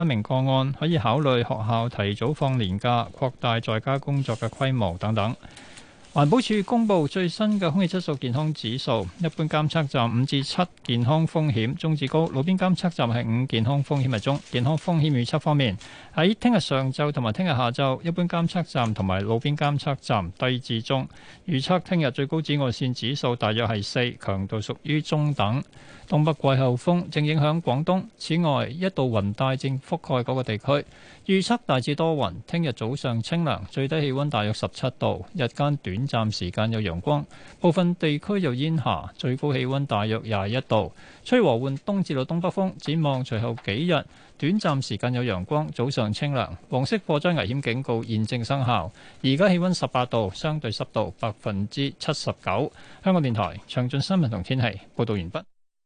一名個案，可以考慮學校提早放年假、擴大在家工作嘅規模等等。環保署公布最新嘅空氣質素健康指數，一般監測站5至7健康風險中至高，路邊監測站係5健康風險係中。健康風險預測方面，喺聽日上晝同埋聽日下晝，一般監測站同埋路邊監測站低至中。預測聽日最高紫外線指數大約係4，強度屬於中等。東北季候風正影響廣東，此外一道雲帶正覆蓋嗰個地區。預測大致多雲，聽日早上清涼，最低氣溫大約17度，日間短暫時間有陽光，部分地區有煙霞，最高氣溫大約21度，吹和緩東至到東北風。展望隨後幾日，短暫時間有陽光，早上清涼。黃色火災危險警告現正生效。而家氣溫18度，相對濕度79%。香港電台詳盡新聞同天氣報道完畢。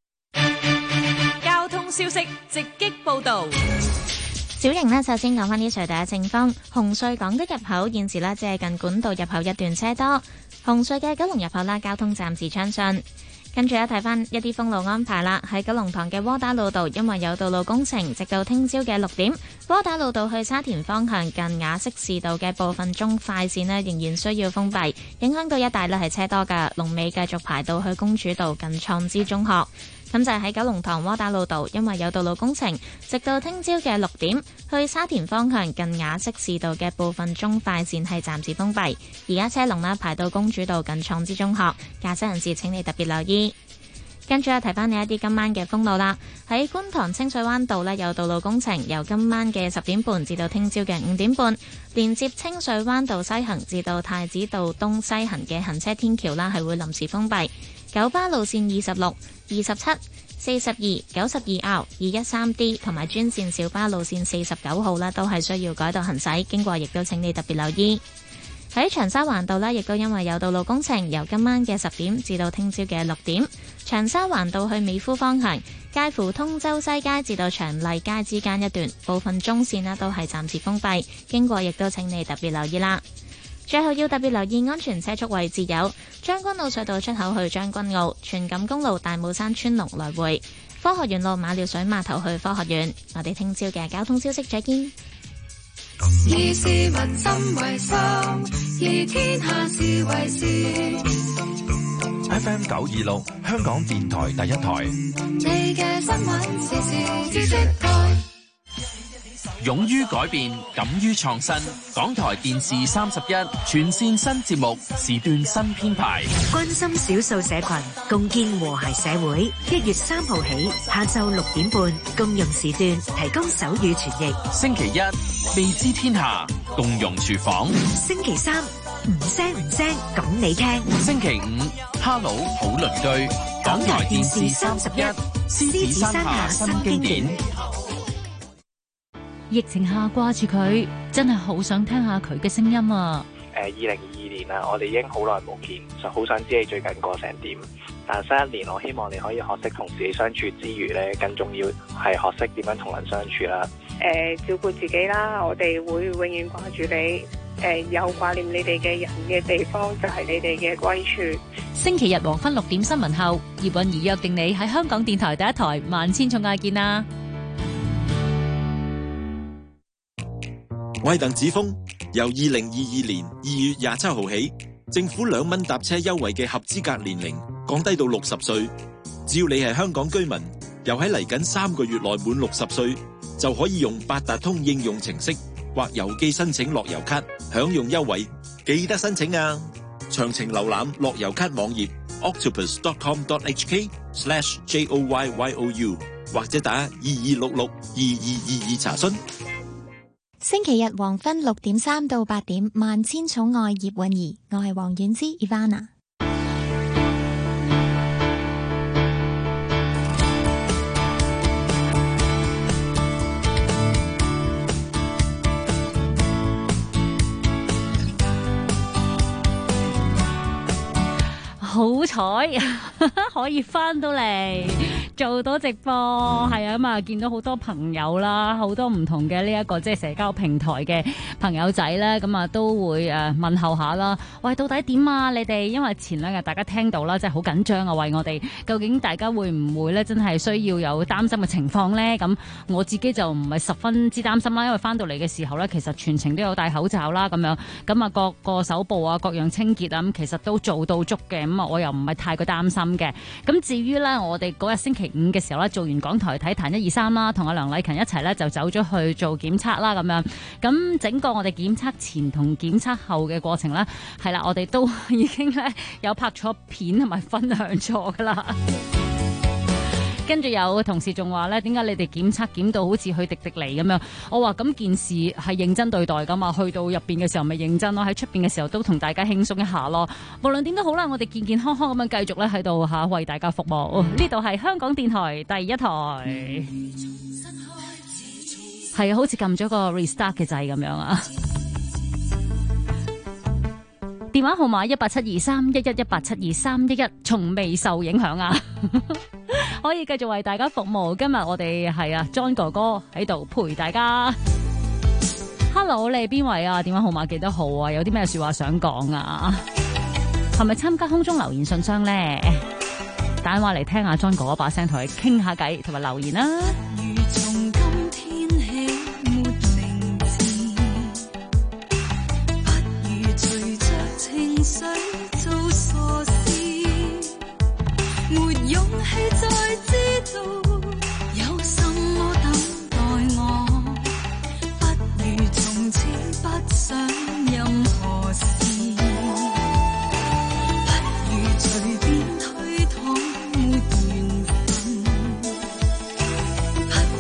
交通消息直擊報道。 小瑩呢，首先講返啲隧道嘅情況。紅隧港島入口現時呢，只係近管道入口一段車多。紅隧嘅九龍入口啦，交通暫時暢順。跟住咧睇翻一啲封路安排啦。喺九龍塘嘅窩打老道，因為有道路工程，直到聽朝嘅6點，窩打老道去沙田方向近雅息士道嘅部分中快線呢，仍然需要封閉，影響到一帶呢係車多㗎，龍尾繼續排到去公主道近創知中學。咁就係喺九龍塘窩打老道，因為有道路工程，直到聽朝嘅6點，去沙田方向近雅息士道嘅部分中快線係暫時封閉。而家車龍呢排到公主道近創知中學，駕駛人士請你特別留意。跟住提翻你一啲今晚嘅封路啦。喺觀塘清水灣道呢，有道路工程，由今晚嘅10點半至到聽朝嘅5點半，連接清水灣道西行至到太子道東西行嘅行車天橋啦，係會臨時封閉。九巴路線26、27、42、92R、213D 同埋專線小巴路線49號啦，都係需要改道行駛，經過亦都請你特別留意。喺長沙灣道呢，亦都因為有道路工程，由今晚嘅10點至到聽朝嘅6點，長沙灣道去美孚方向，介乎通州西街至到長麗街之間一段部分中線呢都係暫時封閉，經過亦都請你特別留意啦。最後要特別留意安全車速位置有將軍澳隧道出口去將軍澳、荃錦公路大帽山村龍來回、科學園路馬料水碼頭去科學園。我哋聽朝嘅交通消息再見。 以市民心為心，以天下事為事。 FM 926香港電台第一台。 你嘅新聞時事知識台。 勇於改變，敢於創新。港台電視31全線新節目，時段新編排， 關心少數社群，共建和諧社會。1月3號起，下晝6點半，共用時段提供手語傳譯。 星期一，未知天下，共融廚房。 星期三，唔聲講你聽。 星期五，哈嘍好鄰居。港台電視31獅子山下新經典。 疫情下掛住佢，真係好想聽下佢嘅聲音啊 ！2022年啦，我哋已經好耐冇見，就好想知你最近過成點。但新一年，我希望你可以學識同自己相處之餘咧，更重要係學識點樣同人相處啦。 照顧自己啦，我哋會永遠掛住你。有掛念你哋嘅人嘅地方，就係你哋嘅歸處。 星期日黃昏6點新聞後，葉韻儀約定你喺香港電台第一台萬千寵愛見啦。 我係鄧子峰，由2022年2月27號起，政府2蚊搭車優惠嘅合資格年齡降低到60歲。只要你係香港居民，又喺嚟緊3個月內滿60歲，就可以用八達通應用程式或郵寄申請樂悠卡，享用優惠。記得申請啊！詳情瀏覽樂悠卡網頁 octopus.com.hk/joyyou 或者打2266-2222查詢。 星期日黃昏6點3到8點，萬千寵愛葉韻儀，我係黃婉之 Ivana。 好彩可以翻到嚟， 做到直播，係啊咁啊，見到好多朋友啦，好多唔同嘅呢一個即係社交平台嘅朋友仔咧，咁啊都會問候下啦。喂，到底點啊？你哋因為前兩日大家聽到啦，即係好緊張啊，為我哋究竟大家會唔會咧真係需要有擔心嘅情況咧？咁我自己就唔係十分之擔心啦，因為翻到嚟嘅時候咧，其實全程都有戴口罩啦，咁樣咁啊各個手部啊各樣清潔啊，咁其實都做到足嘅，咁啊我又唔係太過擔心嘅。咁至於咧，我哋嗰日星期五嘅時候咧，做完港台體壇123啦，同阿梁禮勤一齊咧就走咗去做檢測啦，咁樣咁整個我哋檢測前同檢測後嘅過程咧，係啦，我哋都已經咧有拍咗片同埋分享咗噶啦。跟住有同事仲話咧，點解你哋檢測檢到好似去迪尼咁樣？我話咁件事係認真對待噶嘛，去到入邊嘅時候咪認真咯，喺出邊嘅時候都同大家輕鬆一下咯。無論點都好啦，我哋健健康康咁樣繼續咧喺度嚇為大家服務。呢度係香港電台第一台，係啊，好似撳咗個 restart 嘅掣咁樣啊！電話號碼18723111187231，從未受影響啊！可以繼續為大家服務。今日我哋係啊 John 哥哥喺度陪大家。Hello， 你係邊位啊？電話號碼幾多號啊？有啲咩說話想講啊？係咪參加空中留言信箱咧？打電話嚟聽下 John 哥哥把聲，同佢傾下偈，同埋留言啦。 水做傻事，沒勇氣再知道有什麼等待我，不如從此不想任何事，不如隨便推搪沒緣分，不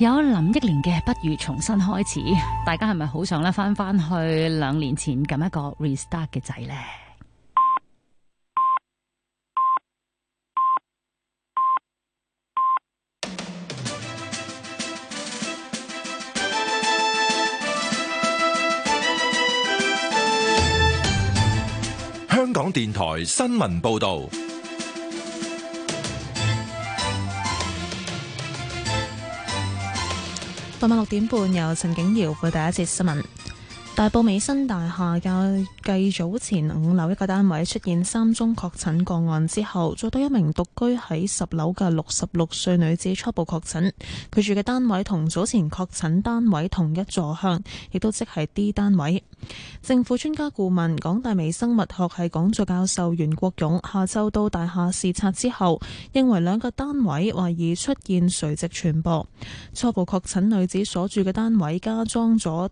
有林憶蓮嘅不如重新開始，大家係咪好想咧翻去2年前撳一個 restart 嘅掣呢？ 香港電台新聞報道。 傍晚6點半，由陳景瑤報第一節新聞。大埔美新大廈較繼早前5樓一個單位出現3宗確診個案之後，再多一名獨居喺10樓嘅66歲女子初步確診。佢住嘅單位同早前確診單位同一座向，亦都即係 D 單位。政府專家顧問、港大微生物學系講座教授袁國勇下晝到大廈視察之後，認為2個單位懷疑出現垂直傳播。初步確診女子所住嘅單位加裝咗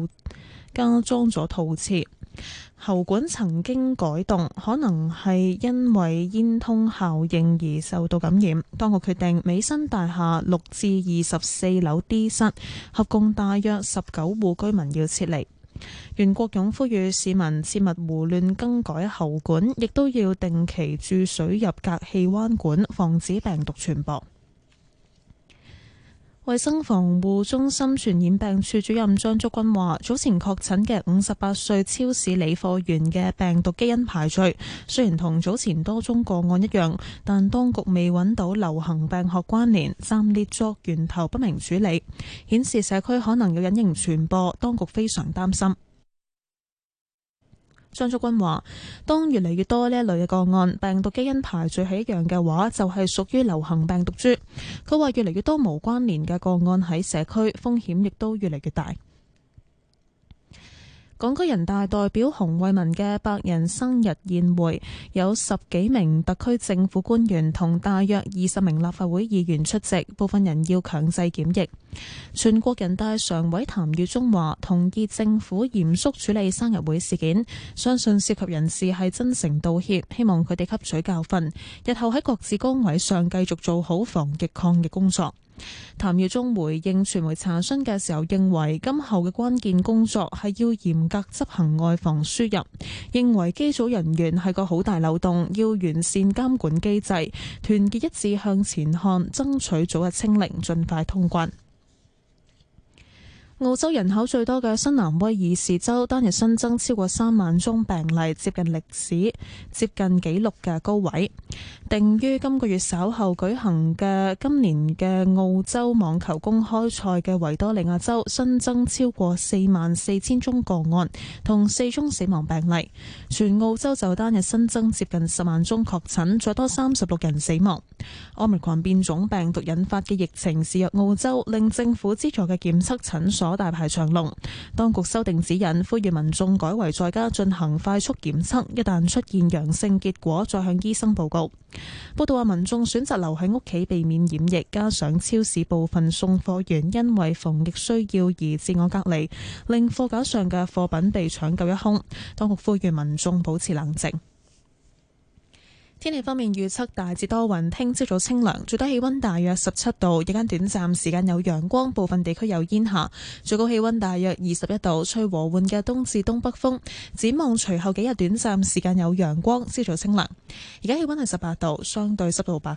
套廁，喉管曾經改動，可能係因為煙通效應而受到感染。當局決定美新大廈6至24樓 D 室合共大約19戶居民要撤離。袁國勇呼籲市民切勿胡亂更改喉管，亦都要定期注水入隔氣彎管，防止病毒傳播。衛生防護中心傳染病處主任張竹君話，早前確診嘅58歲超市理貨員嘅病毒基因排序，雖然同早前多宗個案一樣，但當局未揾到流行病學關聯，暫列作源頭不明處理，顯示社區可能有隱形傳播，當局非常擔心。張竹君話，當越嚟越多呢一類嘅個案，病毒基因排序係一樣嘅話，就係屬於流行病毒株。佢話越嚟越多無關聯嘅個案喺社區，風險亦都越嚟越大。港區人大代表洪為民嘅100人生日宴會，有10幾名特區政府官員同大約20名立法會議員出席，部分人要強制檢疫。全國人大常委譚耀宗話，同意政府嚴肅處理生日會事件，相信涉及人士係真誠道歉，希望佢哋吸取教訓，日後喺各自崗位上繼續做好防疫抗疫工作。譚耀宗回應傳媒查詢嘅時候，認為今後嘅關鍵工作係要嚴格執行外防輸入，認為機組人員係個好大漏洞，要完善監管機制，團結一致向前看，爭取早日清零，盡快通關。澳洲人口最多嘅新南威爾士州單日新增超過3萬宗病例，接近紀錄嘅高位。定於今個月稍後舉行嘅今年嘅澳洲網球公開賽嘅維多利亞州新增超過44000宗個案，同4宗死亡病例。全澳洲就單日新增接近10萬宗確診，再多36人死亡。Omicron變種病毒引發嘅疫情肆虐澳洲，令政府資助嘅檢測診所大排長龍，當局修訂指引，呼籲民眾改為在家進行快速檢測，一旦出現陽性結果，再向醫生報告。報道話，民眾選擇留喺屋企避免染疫，加上超市部分送貨員因為防疫需要而自我隔離，令貨架上嘅貨品被搶購一空。當局呼籲民眾保持冷靜。天氣方面預測大致多雲，聽朝早清涼，最低氣溫大約17度，日間短暫時間有陽光，部分地區有煙霞，最高氣溫大約21度，吹和緩嘅東至東北風。展望隨後幾日短暫時間有陽光，朝早清涼。而家氣溫係18度，相對濕度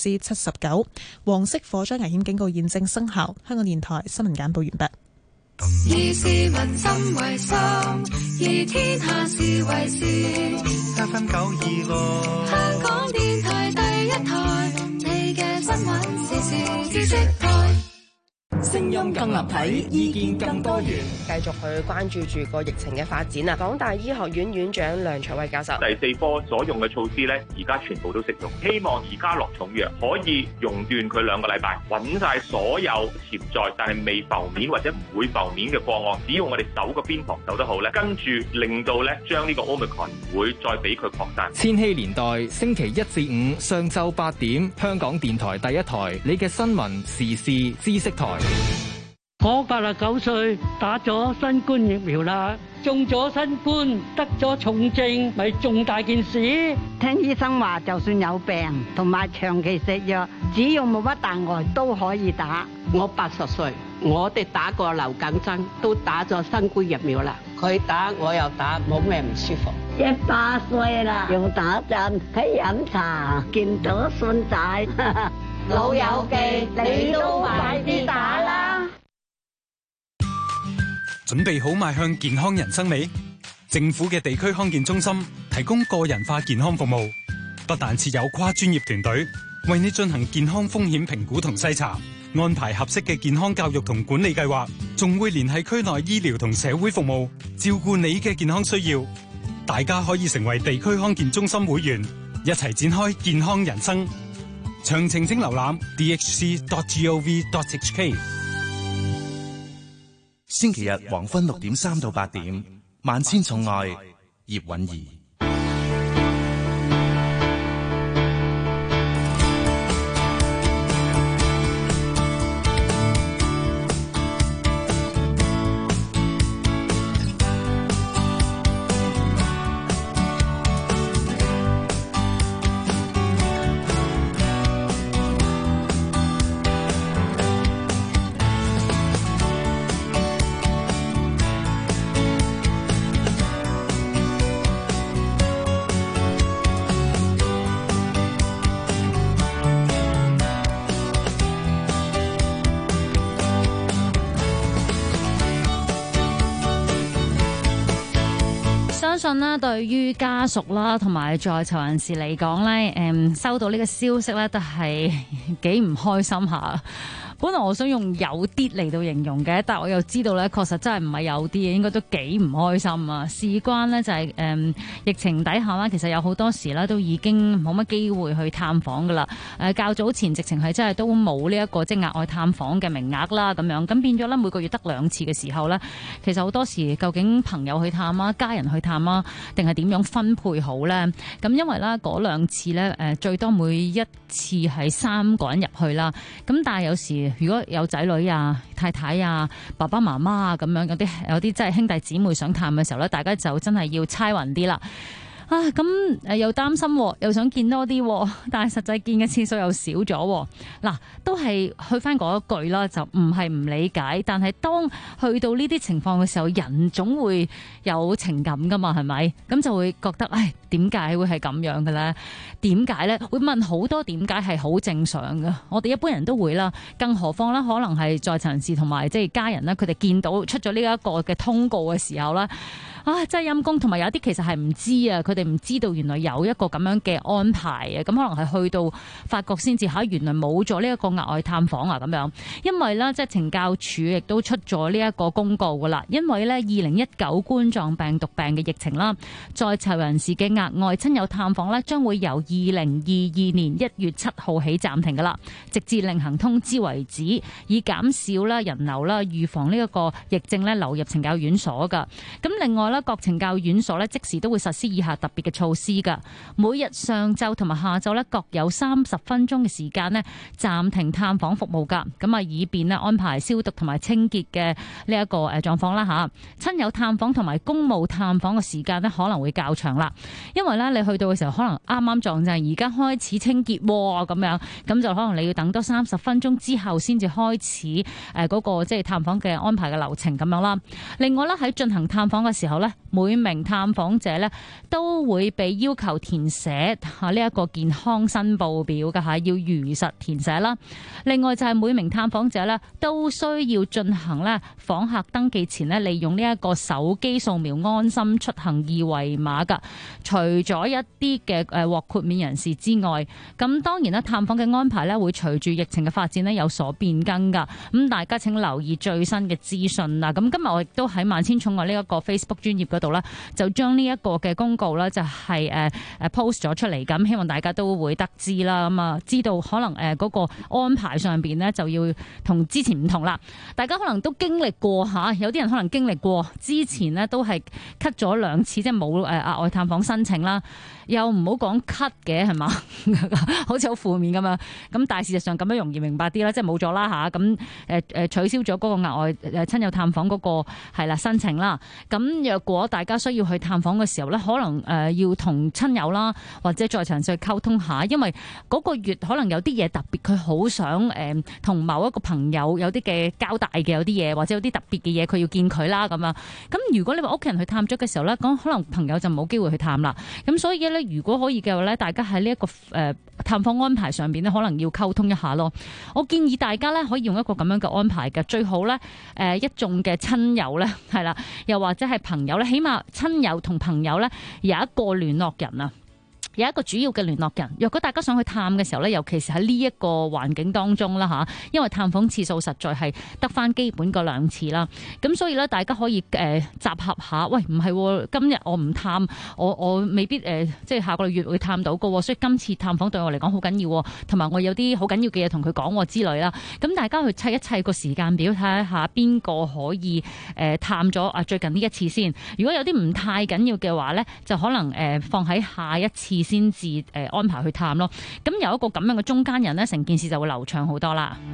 79%，黃色火災危險警告現正生效。香港電台新聞簡報完畢。 以市民心為心，以天下事為事。FM926，香港電台第一台，你嘅新聞時事知識台。 聲音更立體，意見更多元， 繼續去關注住個疫情嘅發展啊！港大醫學院院長梁卓偉教授， 第4波所用嘅措施咧，而家全部都適用。希望而家落重藥可以熔斷佢2個禮拜，揾晒所有潛在但係未浮面或者唔會浮面嘅個案。只要我哋守個邊防守得好咧，跟住令到咧將呢個 Omicron 唔會再俾佢擴散。 千禧年代星期1至5上晝8點，香港電台第一台，你嘅新聞時事知識台。 我89歲，打咗新冠疫苗啦，中咗新冠，得咗重症，咪重大件事。 聽醫生話，就算有病同埋長期食藥，只要冇乜大礙都可以打。 我80歲，我哋打過流感針，都打咗新冠疫苗啦。佢打我又打，冇咩唔舒服。 100歲啦，又打針，喺飲茶，見到孫仔， 老友記，你都快啲打啦！ 準備好邁向健康人生未？政府嘅地區康健中心提供個人化健康服務，不但設有跨專業團隊為你進行健康風險評估同篩查，安排合適嘅健康教育同管理計劃，仲會聯繫區內醫療同社會服務，照顧你嘅健康需要。大家可以成為地區康健中心會員，一齊展開健康人生。詳情請瀏覽 dhc.gov.hk。 星期日黃昏6點3到8點，萬千寵愛葉韻儀。 相信啦，對於家屬啦同埋在囚人士嚟講咧，收到呢個消息咧，都係幾唔開心下。本來我想用有啲嚟到形容嘅，但我又知道咧，確實真係唔係有啲，應該都幾唔開心啊！事關呢，就係疫情底下啦，其實有好多時咧都已經冇乜機會去探訪噶啦。較早前直情係真係都冇呢一個即係額外探訪嘅名額啦，咁樣咁變咗咧每個月得2次嘅時候咧，其實好多時究竟朋友去探啊、家人去探啊，定係點樣分配好咧？咁因為啦嗰2次咧最多每一次係3個人入去啦，咁但係有時如果有仔女啊、太太啊、爸爸媽媽啊咁樣，有啲真係兄弟姊妹想探嘅時候咧，大家就真係要猜勻啲啦。咁又擔心，又想見多啲，但係實際見嘅次數又少咗。嗱，都係去翻嗰一句啦，就唔係唔理解，但係當去到呢啲情況嘅時候，人總會有情感噶嘛，係咪？咁就會覺得，點解會係咁樣嘅咧？點解咧？會問好多點解係好正常嘅。我哋一般人都會啦，更何況啦，可能係在囚人士同埋即係家人啦，佢哋見到出咗呢一個嘅通告嘅時候啦。真係陰公，同埋有啲其實係唔知啊，佢哋唔知道原來有一個咁樣嘅安排啊，咁可能係去到發覺先至原來冇咗呢一個額外探訪啊咁樣。因為咧，即係懲教署亦都出咗呢一個公告噶啦，因為咧2019冠狀病毒病嘅疫情啦，在囚人士嘅額外親友探訪咧，將會由2022年1月7號起暫停噶啦，直至另行通知為止，以減少啦人流啦，預防呢一個疫症咧流入懲教院所噶。咁另外各懲教院所咧即時都會實施以下特別嘅措施噶，每日上晝同埋下晝咧各有30分鐘嘅時間咧暫停探訪服務噶，咁以便咧安排消毒同埋清潔嘅呢一個狀況啦吓。親友探訪同埋公務探訪嘅時間咧可能會較長啦，因為咧你去到嘅時候可能啱啱撞正而家開始清潔咁樣，咁就可能你要等多30分鐘之後先至開始嗰個即係探訪嘅安排嘅流程咁樣啦。另外咧喺進行探訪嘅時候咧，每名探訪者咧都會被要求填寫呢一個健康申報表嘅吓，要如實填寫啦。另外就係每名探訪者咧都需要進行咧訪客登記前咧，利用呢一個手機掃描安心出行二維碼噶。除咗一啲嘅獲豁免人士之外，咁當然啦，探訪嘅安排咧會隨住疫情嘅發展咧有所變更噶。咁大家請留意最新嘅資訊啦。咁今日我亦都喺萬千寵愛呢一個 Facebook 專頁嗰度咧，就將呢一個嘅公告咧就係post 咗出嚟，咁希望大家都會得知啦。咁啊，知道可能嗰個安排上邊咧就要同之前唔同啦。大家可能都經歷過吓，有啲人可能經歷過之前咧都係 cut 咗2次，即係冇額外探訪申請啦。 又唔好講咳嘅係嘛，好似好負面咁樣。咁但係事實上咁樣容易明白啲啦，即係冇咗啦嚇。咁取消咗嗰個額外親友探訪嗰個係啦申請啦。咁若果大家需要去探訪嘅時候咧，可能要同親友啦或者再詳細去溝通下，因為嗰個月可能有啲嘢特別，佢好想同某一個朋友有啲嘅交代嘅，有啲嘢或者有啲特別嘅嘢佢要見佢啦咁樣。咁如果你話屋企人去探咗嘅時候咧，咁可能朋友就冇機會去探啦。咁所以咧，如果可以嘅話咧，大家喺呢一個探訪安排上邊咧，可能要溝通一下咯。我建議大家咧可以用一個咁樣嘅安排嘅，最好咧一眾嘅親友咧係啦，又或者係朋友咧，起碼親友同朋友咧有一個聯絡人啊。有一個主要嘅聯絡人，若果大家想去探嘅時候咧，尤其是喺呢一個環境當中啦嚇，因為探訪次數實在係得翻基本嗰2次啦，咁所以咧大家可以集合下，喂唔係今日我唔探，我未必即係下個月會探到嘅，所以今次探訪對我嚟講好緊要，同埋我有啲好緊要嘅嘢同佢講之類啦。咁大家去砌一砌個時間表，睇下邊個可以探咗最近呢一次先。如果有啲唔太緊要嘅話咧，就可能放喺下一次先至安排去探咯，咁有一個咁樣嘅中間人咧，成件事就會流暢好多啦。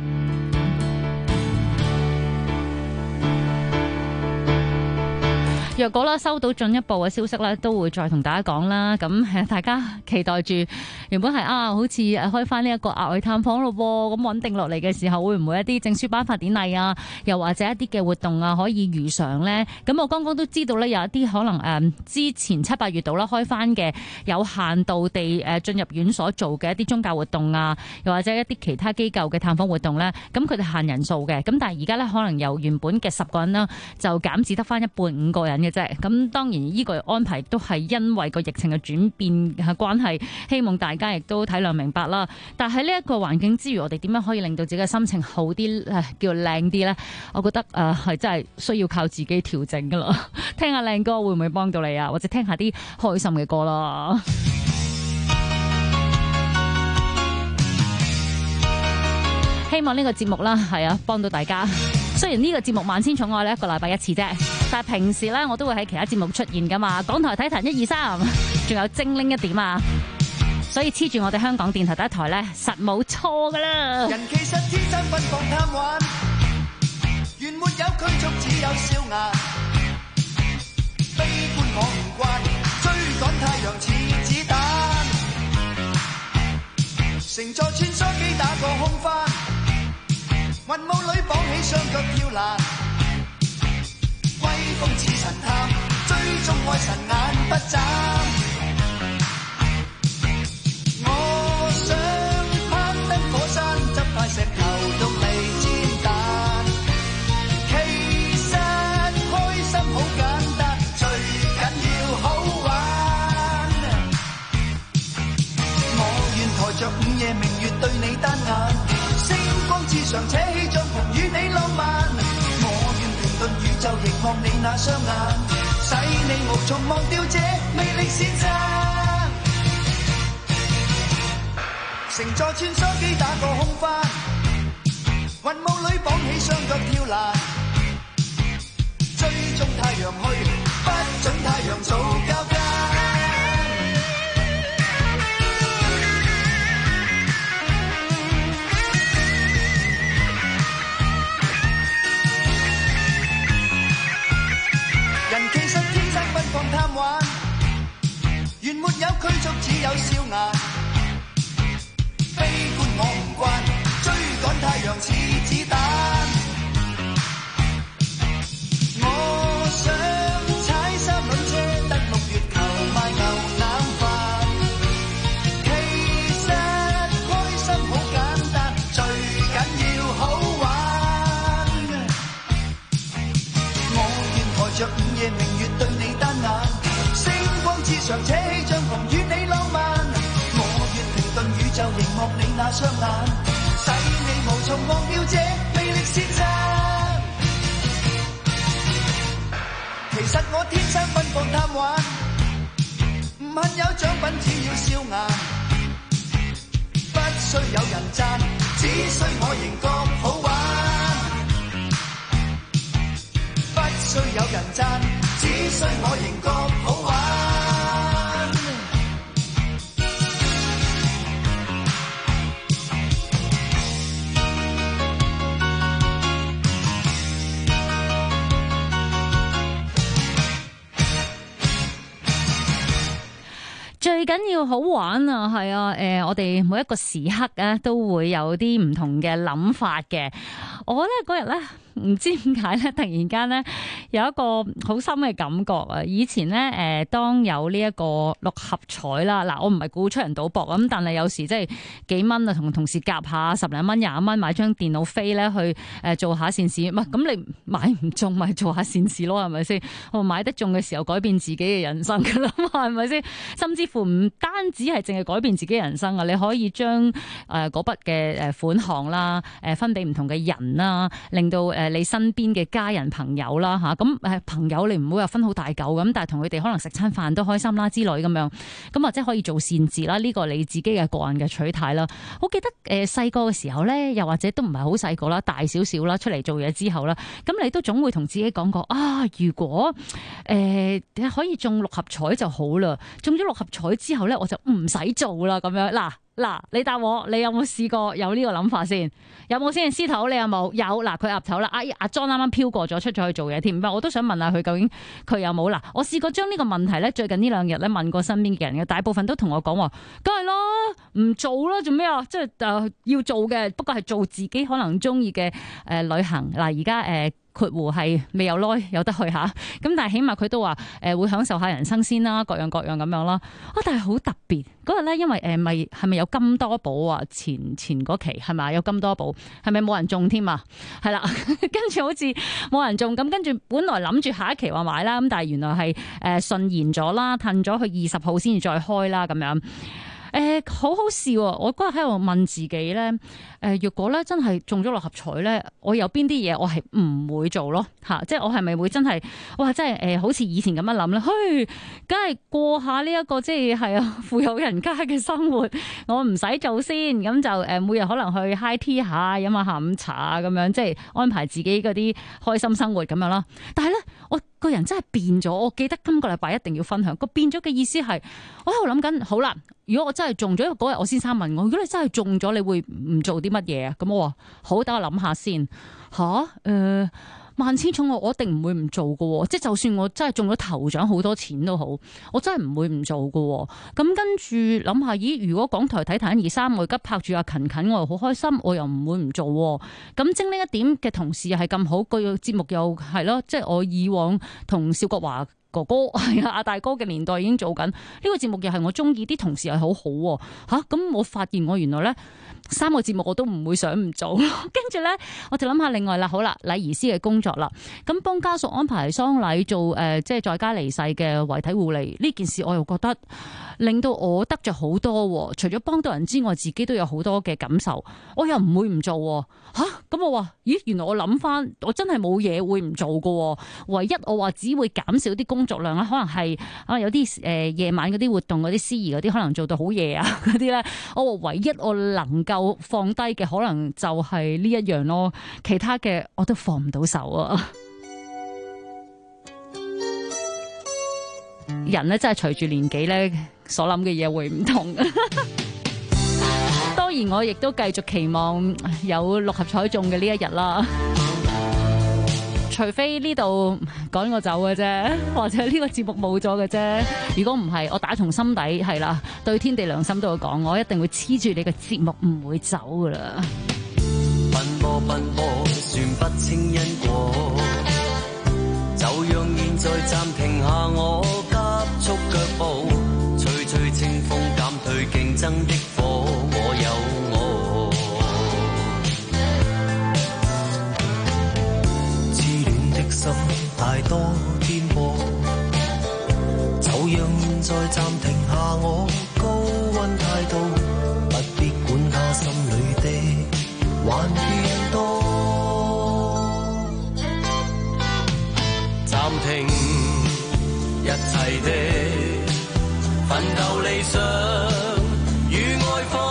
若果啦收到進一步嘅消息咧，都會再同大家講啦。咁大家期待住原本係好似開翻呢一個額外探訪咯喎，咁穩定落嚟嘅時候，會唔會一啲證書頒發典禮啊，又或者一啲嘅活動啊，可以如常呢？咁我剛剛都知道咧，有一啲可能之前7、8月度啦開翻嘅有限度地進入院所做嘅一啲宗教活動啊，又或者一啲其他機構嘅探訪活動咧，咁佢哋限人數嘅。咁但係而家咧可能由原本嘅10個人啦，就減至得翻一半5個人嘅。咁當然呢個安排都係因為個疫情嘅轉變嘅關係，希望大家亦都體諒明白啦。但係呢一個環境之餘，我哋點樣可以令到自己嘅心情好啲，叫靚啲呢？我覺得係真係需要靠自己調整噶啦。聽下靚歌會唔會幫到你啊？或者聽下啲開心嘅歌啦。希望呢個節目啦，幫到大家。雖然呢個節目萬千寵愛呢1個禮拜1次啫，但係平時呢，我都會喺其他節目出現噶嘛。港台體壇1、2、3，仲有精靈一點啊！所以黐住我哋香港電台第一台呢，實冇錯噶啦。 人其實天生奔放貪玩，原沒有拘束，只有笑顏。悲觀我唔慣，追趕太陽似子彈，乘坐穿梭機打個空翻。雲霧裏綁起雙腳跳欄，威風似神探，追蹤愛神眼不眨。我想攀登火山，執塊石頭用嚟煎蛋。其實開心好簡單，最緊要好玩。我願抬着午夜明月對你單眼。星光之上扯起帳篷與你浪漫，我願停頓宇宙凝望你那雙眼，使你無從忘掉這魅力先生。乘坐穿梭機打個空翻，雲霧裏綁起雙腳跳欄，追蹤太陽去，不准太陽做交間。貪玩，原沒有拘束，只有笑顏。悲觀我唔慣，追趕太陽似子彈。我想踩3輪車，得6月球賣牛腩飯。其實開心好簡單，最緊要好玩。我願抬着午夜明月對你單眼。星光之上扯起帳篷與你浪漫，我願停頓宇宙凝望你那雙眼，使你無從忘掉這魅力先生。其實我天生奔放貪玩，唔恨有獎品，只要笑顏。不需有人讚，只需我仍覺好玩。不需有人讚，只需我仍覺好玩。 最緊要好玩啊，係啊，我哋每一個時刻咧都會有啲唔同嘅諗法嘅。我咧嗰日咧唔知點解咧，突然間咧有一個好深嘅感覺啊！以前咧當有呢一個六合彩啦，嗱我唔係鼓吹人賭博咁，但係有時即係幾蚊啊，同同事夾下10零蚊、20蚊買張電腦飛咧去做下善事，唔係咁你買唔中咪做下善事咯，係咪先？我買得中嘅時候改變自己嘅人生噶啦嘛，係咪先？甚至乎唔單止係淨係改變自己人生啊，你可以將嗰筆嘅款項啦分俾唔同嘅人啦，令到你身邊嘅家人朋友啦嚇，咁朋友你唔會話分好大嚿咁，但係同佢哋可能食餐飯都開心啦之類咁樣，咁或者可以做善事啦，呢個你自己嘅個人嘅取態啦。我記得細個嘅時候咧，又或者都唔係好細個啦，大少少啦，出嚟做嘢之後啦，咁你都總會同自己講過啊，如果可以中六合彩就好啦，中咗六合彩之後咧，我就唔使做啦咁樣。嗱，你答我，你有冇試過有呢個諗法先？有冇先？司徒你有冇？有嗱，佢岌頭啦。阿莊啱啱飄過咗，出咗去做嘢添。我都想問下佢究竟佢有冇嗱？我試過將呢個問題咧，最近呢2日咧問過身邊嘅人嘅，大部分都同我講話，梗係啦，唔做啦，做咩啊？即係要做嘅，不過係做自己可能中意嘅旅行。嗱，而家括弧係未有耐有得去下，咁但係起碼佢都話會享受下人生先啦，各樣咁樣啦。但係好特別嗰日咧，因為係咪有金多寶啊？前嗰期係咪有金多寶？係咪冇人中添啊？係啦，跟住好似冇人中咁，跟住本來諗住下一期話買啦，咁但係原來係順延咗啦，褪咗去20號先至再開啦咁樣。好好笑啊！我嗰日喺度問自己咧，若果咧真係中咗六合彩咧，我有邊啲嘢我係唔會做咯吓？即係我係咪會真係哇？真係好似以前咁樣諗咧？嘿，梗係過下呢一個即係富有人家嘅生活，我唔使做先，咁就每日可能去 high tea 下，飲下下午茶啊咁樣，即係安排自己嗰啲開心生活咁樣啦。但係咧，我個人真係變咗。我記得今個禮拜一定要分享個變咗嘅意思係，我喺度諗緊，好啦。如果我真係中咗，因為嗰日我先生問我，如果你真係中咗，你會唔做啲乜嘢啊？咁我話好，等我諗下先。萬千寵我一定唔會唔做㗎喎，即係就算我真係中咗頭獎好多錢都好，我真係唔會唔做㗎喎。咁跟住諗下，咦？如果港台睇睇123，我而家拍住阿勤勤，我又好開心，我又唔會唔做喎。咁精靈一點嘅同事又係咁好，個節目又係咯，即係我以往同邵國華哥哥係阿大哥嘅年代已經做緊呢個節目，又係我中意，啲同事係好好喎嚇。咁我發現我原來咧3個節目我都唔會想唔做，跟住咧我就諗下另外啦，好啦，禮儀師嘅工作啦，咁幫家屬安排喪禮做即係在家離世嘅遺體護理呢件事，我又覺得令到我得着好多，除咗幫到人之外，自己都有好多嘅感受，我又唔會唔做嚇。咁我話咦，原來我諗翻，我真係冇嘢會唔做㗎，唯一我話只會減少啲工作量啦，可能係有啲夜晚嗰啲活動嗰啲司儀嗰啲可能做到好夜啊嗰啲咧，我話唯一我能夠放低嘅可能就係呢一樣咯，其他嘅我都放唔到手啊。人咧真係隨住年紀咧，所諗嘅嘢會唔同。當然我亦都繼續期望有六合彩中嘅呢一日啦。除非呢度趕我走嘅啫，或者呢個節目冇咗嘅啫。如果唔係，我打從心底係啦，對天地良心都會講，我一定會黐住你嘅節目，唔會走噶啦。 奔波奔波，算不清因果，就讓現在暫停下我急速腳步，吹吹清風減退競爭的火，我有我。心太多顛簸，就讓現在暫停下我高溫態度，不必管他心裏的還變多。暫停一切的奮鬥理想與愛放。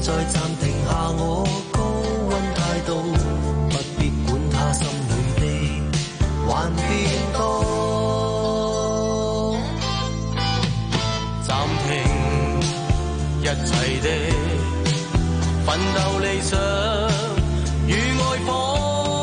再暫停下我高溫態度，不必管他心裏的還變多。暫停一切的奮鬥理想與愛火。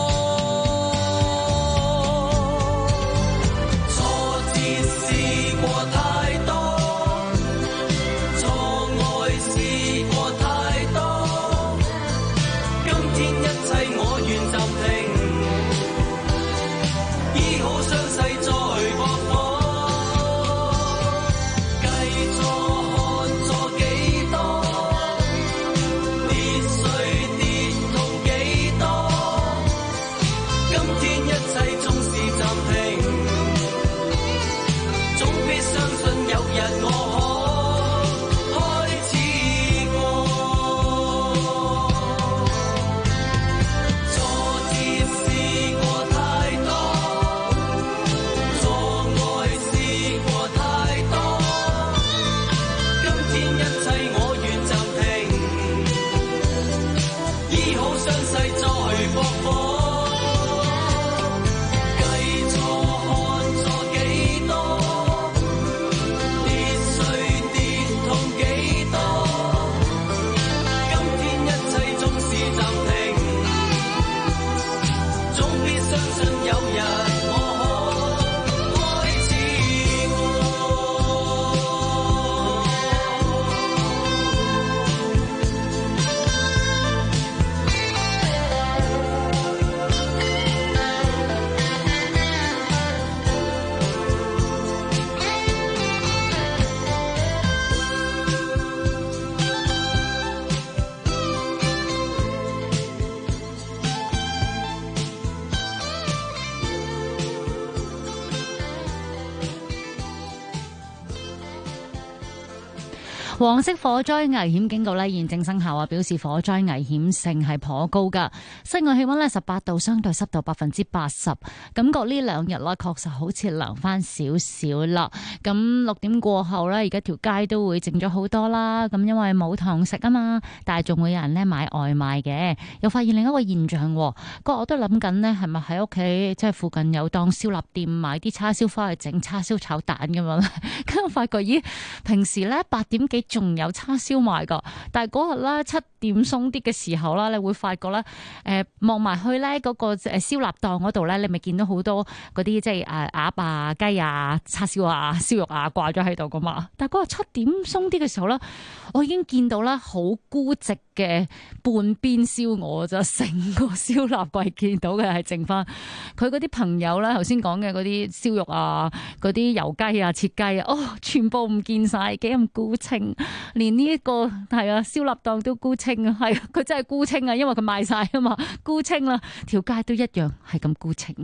黃色火災危險警告現正生效啊，表示火災危險性係頗高噶。室外氣溫18度，相對濕度80%，感覺呢兩日啦，確實好似涼翻少少啦。咁6點過後咧，而家條街都會靜咗好多啦。咁因為冇堂食啊嘛，但係仲會有人咧買外賣嘅。又發現另一個現象，我都諗緊呢係咪喺屋企即係附近有檔燒臘店買啲叉燒翻去整叉燒炒蛋咁樣咧？咁我發覺咦，平時咧8點幾仲有叉燒賣噶，但係嗰日咧7點鬆啲嘅時候啦，你會發覺咧，望埋去咧嗰個燒臘檔嗰度咧，你咪見到好多嗰啲即係鴨啊、雞啊、叉燒啊、燒肉啊掛咗喺度噶嘛。但係嗰日7點鬆啲嘅時候咧，我已經見到咧好孤寂嘅半邊燒鵝就成個燒臘櫃見到嘅係剩翻佢嗰啲朋友咧，頭先講嘅嗰啲燒肉啊、嗰啲油雞啊、切雞啊，全部唔見晒，幾咁孤清。連呢一個係啊燒臘檔都孤清啊，係佢真係孤清啊，因為佢賣晒啊嘛，孤清啦，條街都一樣係咁孤清。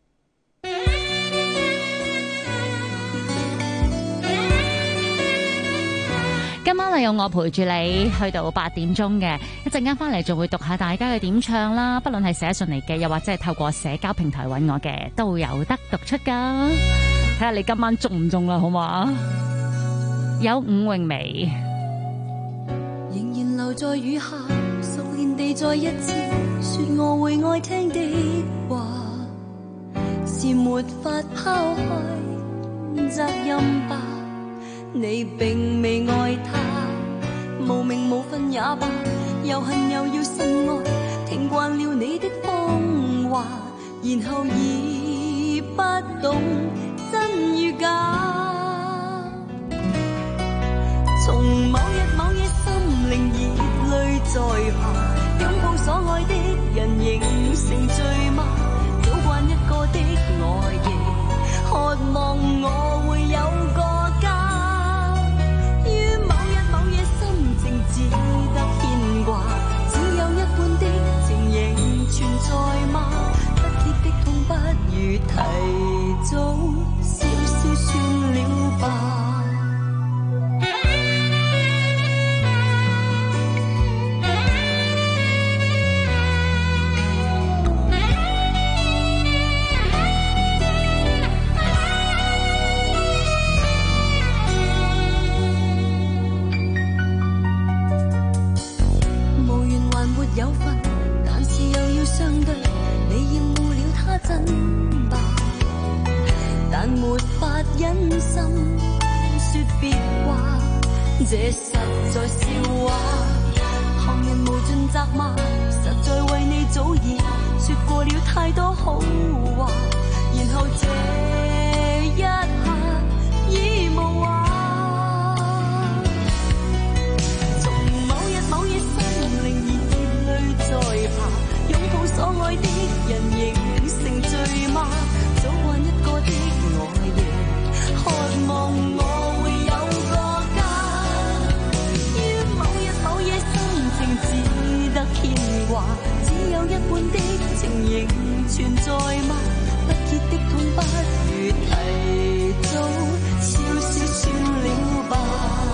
今晚係有我陪住你去到8點鐘嘅，一陣間翻嚟仲會讀下大家嘅點唱啦，不論係寫信嚟嘅，又或者係透過社交平台揾我嘅，都有得讀出噶。睇下你今晚中唔中啦，好嘛？有伍詠薇， 仍然留在雨下，熟練地再一次說我會愛聽的話，是沒法拋開責任吧。你並未愛他，無名無分也罷，又恨又要深愛，聽慣了你的風華，然後已不懂真與假。從某日心靈熱淚在下，擁抱所愛的人形成罪嗎？早慣一個的我亦渴望我會有個家，於某夜心情只得牽掛，只有一半的情仍存在嗎？不結的痛不如提早少少算了吧。 有份，但是又要相對，你厭惡了他真吧？但沒法忍心說別話，這實在笑話。旁人無盡責罵，實在為你早已說過了太多好話，然後這一刻已無話。從某日某夜心靈熱淚在爬，擁抱所愛的人形成罪嗎？早慣一個的我仍渴望我會有個家。於某日某夜心情只得牽掛，只有一半的情仍存在嗎？不結的痛不如提早笑笑算了吧。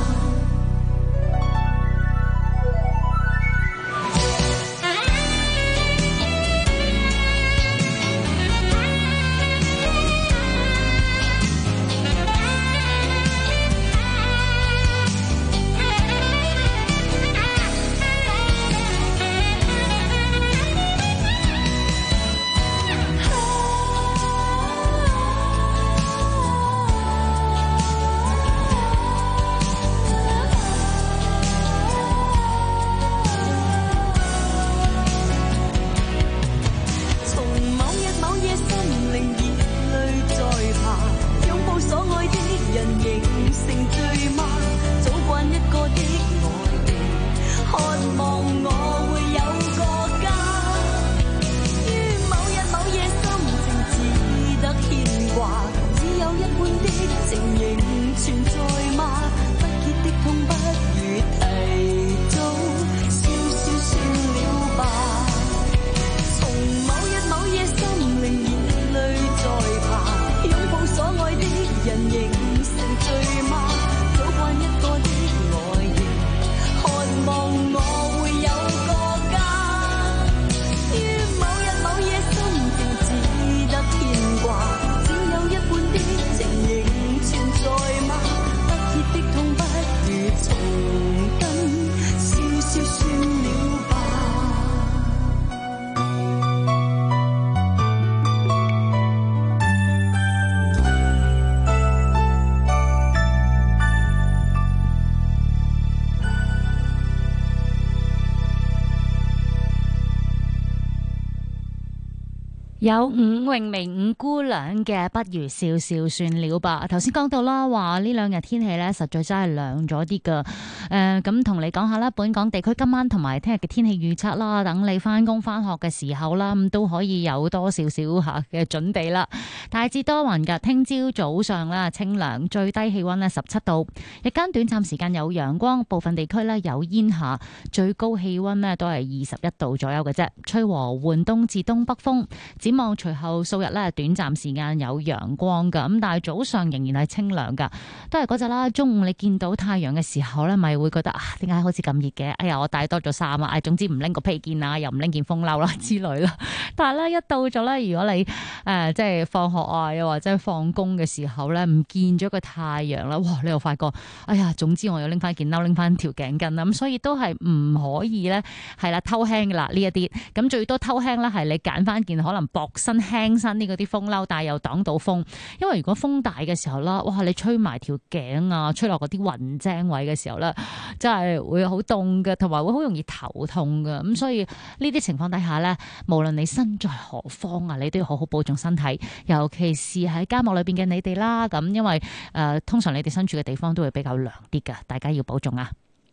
有伍詠薇伍姑娘嘅不如笑笑算了吧。頭先講到啦，話呢兩日天氣咧實在真係涼咗啲噶。咁同你講下啦，本港地區今晚同埋聽日嘅天氣預測啦，等你翻工翻學嘅時候啦，咁都可以有多少少吓嘅準備啦。大致多雲噶，聽朝早上啦清涼，最低氣溫咧17度，日間短暫時間有陽光，部分地區咧有煙霞，最高氣溫咧都係21度左右嘅啫，吹和緩東至東北風。展望隨後數日咧，短暫時間有陽光噶，咁但係早上仍然係清涼噶，都係嗰陣啦。中午你見到太陽嘅時候咧，咪會覺得啊，點解好似咁熱嘅？哎呀，我帶多咗衫啊！總之唔拎個披肩啊，又唔拎件風褸啦之類啦。但係咧，一到咗咧，如果你即係放學啊，又或者放工嘅時候咧，唔見咗個太陽啦，哇！你又發覺，哎呀，總之我要拎翻件褸，拎翻條頸巾啦。咁所以都係唔可以咧，係啦，偷輕噶啦呢一啲。咁最多偷輕咧，係你揀翻件可能薄身輕身呢嗰啲風褸，但係又擋到風。因為如果風大嘅時候啦，哇！你吹埋條頸啊，吹落嗰啲雲精位嘅時候咧，真係會好凍嘅，同埋會好容易頭痛嘅。咁所以呢啲情況底下咧，無論你身在何方啊，你都要好好保重身體，尤其是喺家務裏邊嘅你哋啦。咁因為通常你哋身處嘅地方都會比較涼啲㗎，大家要保重啊！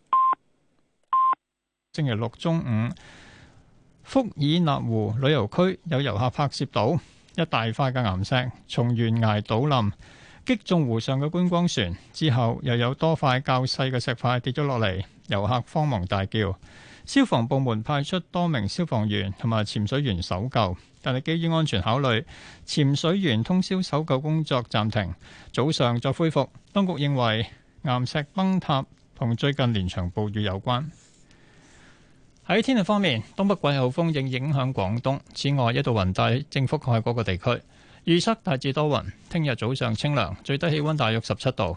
星期六中午，福爾納湖旅遊區有遊客拍攝到一大塊嘅岩石從懸崖倒冧，擊中湖上嘅觀光船，之後又有多塊較細嘅石塊跌咗落嚟，遊客慌忙大叫。消防部門派出多名消防員同埋潛水員搜救，但係基於安全考慮，潛水員通宵搜救工作暫停，早上再恢復。當局認為岩石崩塌同最近連場暴雨有關。喺天氣方面，東北季候風正影響廣東，此外一道雲帶正覆蓋嗰個地區。預測大致多雲，聽日早上清涼，最低氣溫大約17度，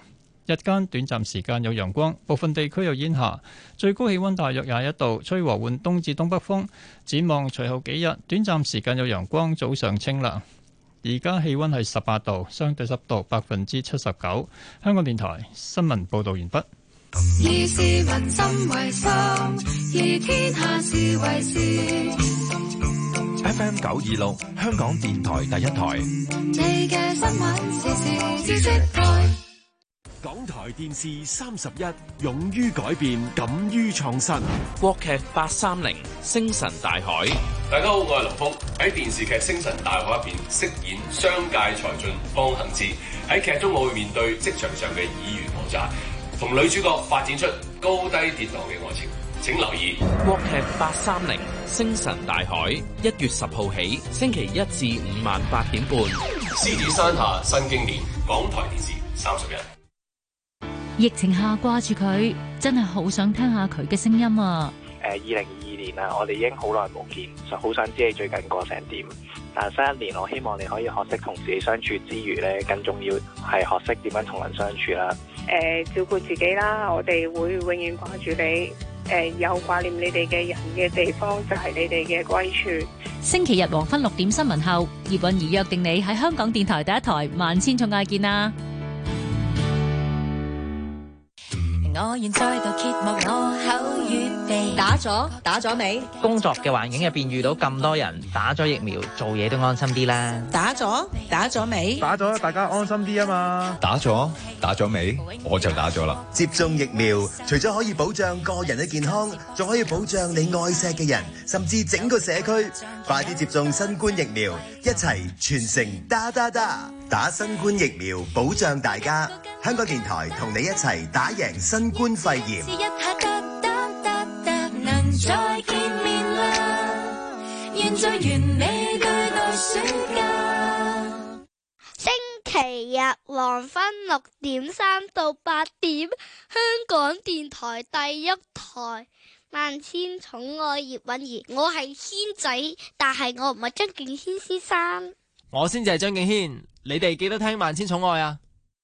日間短暫時間有陽光，部分地區有煙霞，最高氣溫大約21度，吹和緩東至東北風。展望隨後幾日，短暫時間有陽光，早上清涼。而家氣溫係18度，相對濕度79%。香港電台新聞報道完畢。 以市民心為心，以天下事為事。 FM 926，香港電台第一台。 你嘅新聞時事知識台。 港台電視31，勇於改變，敢於創新。 國劇830，星辰大海。 大家好，我係林峰，喺電視劇《星辰大海》入邊飾演商界才俊方幸志。喺劇中我會面對職場上嘅爾虞我詐，同女主角發展出高低跌宕嘅愛情。請留意國劇830，星辰大海，1月10號起，星期1至5晚8點半。 獅子山下新經典，港台電視31。 疫情下掛住佢，真係好想聽下佢嘅聲音啊 ！2022年啦，我哋已經好耐冇見，就好想知你最近過成點。但新一年，我希望你可以學識同自己相處之餘咧，更重要係學識點樣同人相處啦。 照顧自己啦，我哋會永遠掛住你。有掛念你哋嘅人嘅地方，就係你哋嘅歸處。 星期日黃昏6點新聞後，葉韻儀約定你喺香港電台第一台《萬千寵愛》見啦。 我現在度揭幕我口語地打咗未？ 工作嘅環境入邊遇到咁多人打咗疫苗，做嘢都安心啲啦。 打咗未？ 打咗，大家安心啲啊嘛。 打咗未？我就打咗啦。 接種疫苗，除咗可以保障個人嘅健康，仲可以保障你愛錫嘅人，甚至整個社區。快啲接種新冠疫苗，一齊全城打新冠疫苗，保障大家。香港電台同你一齊打贏新冠肺炎。 能再見面啦，現在完美對待暑假。 星期日黃昏6點3到8點，香港電台第一台萬千寵愛葉韻儀，我係軒仔，但係我唔係張敬軒先生。 我先至係張敬軒，你哋記得聽萬千寵愛啊！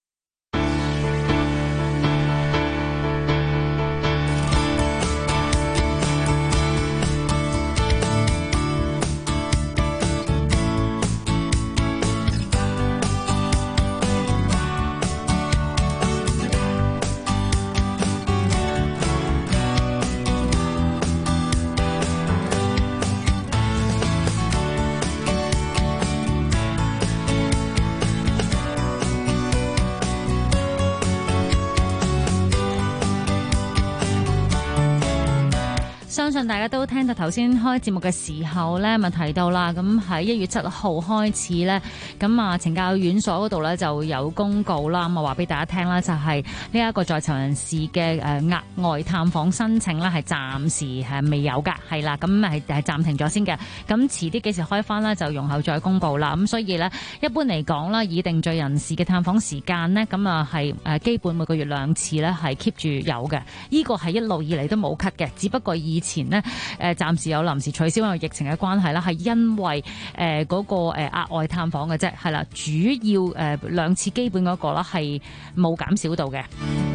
相信大家都聽到頭先開節目嘅時候咧，咪提到啦。咁喺1月7號開始咧，咁啊懲教院所嗰度咧就有公告啦。咁啊話俾大家聽啦，就係呢一個在囚人士嘅額外探訪申請咧，係暫時係未有㗎，係啦。咁係暫停咗先嘅。咁遲啲幾時開翻咧，就容後再公布啦。咁所以咧，一般嚟講啦，已定罪人士嘅探訪時間呢，咁啊係基本每個月2次咧，係 keep 住有嘅。呢個係一路以嚟都冇 cut 嘅，只不過以前呢，暫時有臨時取消，因為疫情嘅關係啦，係因為嗰個額外探訪嘅啫，係啦，主要2次基本嗰個啦係冇減少到嘅。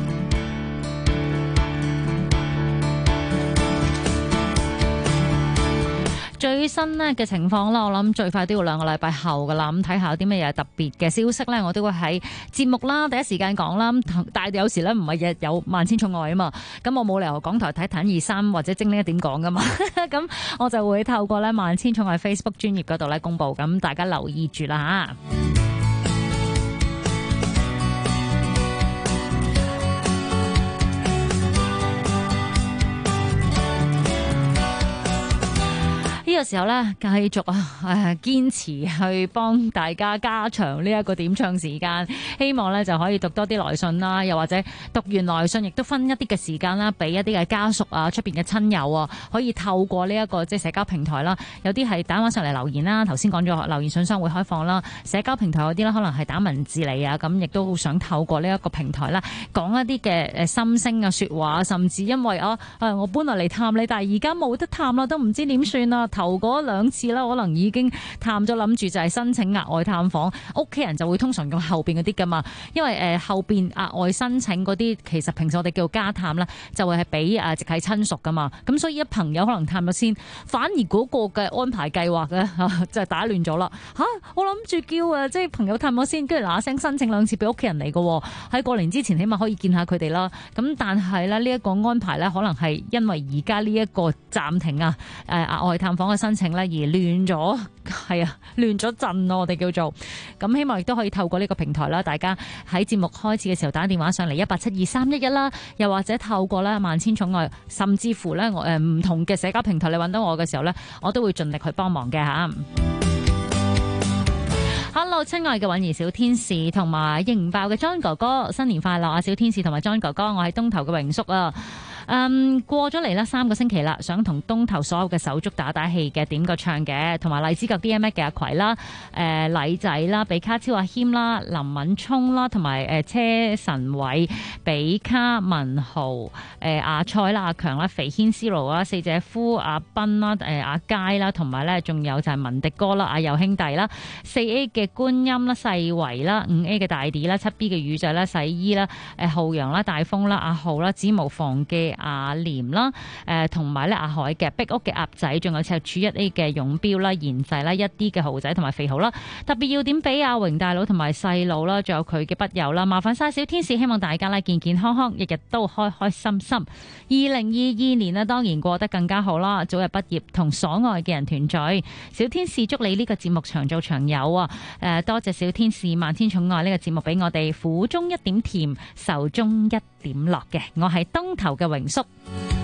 最新呢嘅情況啦，我諗最快都要2個禮拜後噶啦，咁睇下有啲咩嘢特別嘅消息咧，我都會喺節目啦第一時間講啦。但係有時咧唔係日有萬千寵愛啊嘛，咁我冇理由港台睇睇123或者精靈一點講噶嘛，咁我就會透過咧萬千寵愛 Facebook 專頁嗰度咧公佈，咁大家留意住啦嚇。呢個時候咧，繼續堅持去幫大家加長呢一個點唱時間，希望咧就可以讀多啲來信啦，又或者讀完來信亦都分一啲嘅時間啦，俾一啲嘅家屬啊、出邊嘅親友啊，可以透過呢一個即係社交平台啦，有啲係打電話上嚟留言啦，頭先講咗留言信箱會開放啦，社交平台嗰啲咧可能係打文字嚟啊，咁亦都好想透過呢一個平台啦，講一啲嘅心聲啊、説話，甚至因為我本來嚟探你，但係而家冇得探啦，都唔知點算啦，頭頭嗰2次啦，可能已經探咗，諗住就係申請額外探訪，屋企人就會通常用後邊嗰啲噶嘛，因為後邊額外申請嗰啲，其實平時我哋叫家探啦，就會係俾直系親屬噶嘛，咁所以一朋友可能探咗先，反而嗰個嘅安排計劃咧就係打亂咗啦。我諗住叫即係朋友探咗先，跟住嗱嗱聲申請2次俾屋企人嚟嘅，喺過年之前起碼可以見下佢哋啦。咁但係咧呢一個安排咧，可能係因為而家呢一個暫停額外探訪嘅申請咧而亂咗，係亂咗陣咯，我哋叫做。咁希望亦都可以透過呢個平台啦，大家喺節目開始嘅時候打電話上嚟1872311啦，又或者透過咧萬千寵愛，甚至乎咧我唔同嘅社交平台你揾到我嘅時候咧，我都會盡力去幫忙嘅吓。Hello， 親愛嘅韻兒小天使同埋應唔爆嘅 John 哥哥，新年快樂啊！小天使同埋 John 哥哥，我喺東頭嘅榮叔啊。過咗嚟啦3個星期啦，想同東頭所有嘅手足打氣嘅，點個唱嘅，同埋荔枝角 DMX 嘅阿葵啦、禮仔啦、比卡超阿謙啦、林敏聰啦，同埋車神偉、比卡文豪、阿蔡啦、阿強啦、肥軒思路啦、四姐夫、阿斌啦、阿佳啦，同埋咧仲有就係文迪哥啦、阿友兄弟啦、4A 嘅觀音啦、細維啦、5A 嘅大 D 啦、7B 嘅宇仔啦、洗衣啦、浩陽啦、大風啦、阿浩啦、子無妨嘅阿廉啦，同埋咧阿海嘅壁屋嘅鴨仔，仲有赤柱1A 嘅勇標啦、賢仔啦、1D 嘅豪仔同埋肥豪啦，特別要點俾阿榮大佬同埋細佬啦，仲有佢嘅筆友啦，麻煩晒小天使，希望大家咧健健康康，日日都開開心心。2022年呢，當然過得更加好啦，早日畢業同所愛嘅人團聚。小天使祝你呢個節目長做長有啊！多謝小天使萬千寵愛呢個節目俾我哋苦中一點甜，愁中一點樂嘅，我係東頭嘅榮叔。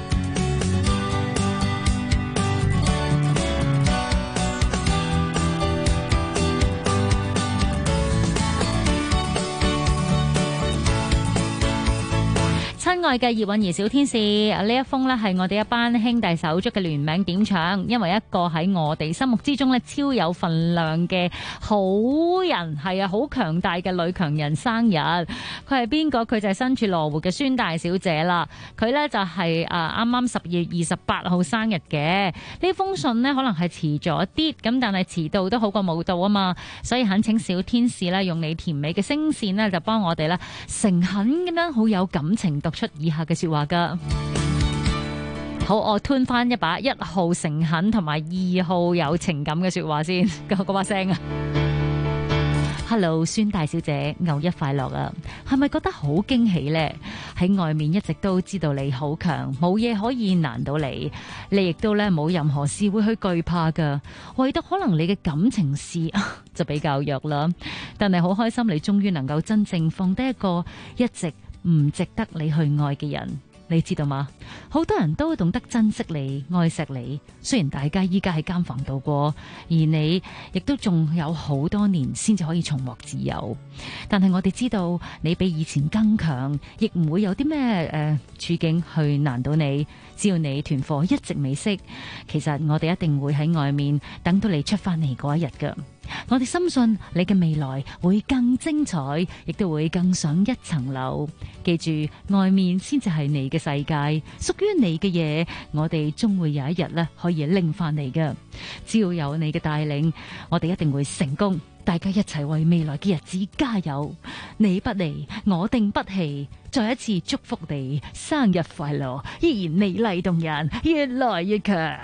親愛嘅葉韻兒小天使，呢一封呢係我哋一班兄弟手足嘅聯名點唱，因為一個喺我哋心目之中呢超有份量嘅好人，係好強大嘅女強人生日。佢係邊個？佢就係身處羅湖嘅孫大小姐啦。佢呢就係啱啱12月28號生日嘅。呢封信呢可能係遲咗啲，咁但係遲到都好過冇到啊嘛。所以懇請小天使呢用你甜美嘅聲線呢就幫我哋呢誠懇咁樣好有感情讀出以下嘅說話噶。好，我吞翻一把1號誠懇同埋2號有情感嘅說話先，嗰把聲啊。Hello， 孫大小姐，牛一快樂啊！係咪覺得好驚喜呢？喺外面一直都知道你好強，冇嘢可以難到你，你亦都咧冇任何事會去懼怕噶，唯獨可能你嘅感情事就比較弱啦。但係好開心，你終於能夠真正放低一個一直唔值得你去愛嘅人。你知道嗎？好多人都懂得珍惜你、愛錫你。雖然大家依家喺監房度過，而你亦都仲有好多年先至可以重獲自由。但係我哋知道你比以前更強，亦唔會有啲咩處境去難到你。只要你團課一直未熄，其實我哋一定會喺外面等到你出翻嚟嗰一日噶。我哋深信你嘅未來會更精彩，亦都會更上一層樓。記住，外面先至係你嘅世界，屬於你嘅嘢，我哋終會有一日咧可以拎翻嚟嘅。只要有你嘅帶領，我哋一定會成功。大家一齊為未來嘅日子加油！你不離，我定不棄。再一次祝福你生日快樂，依然美麗動人，越來越強。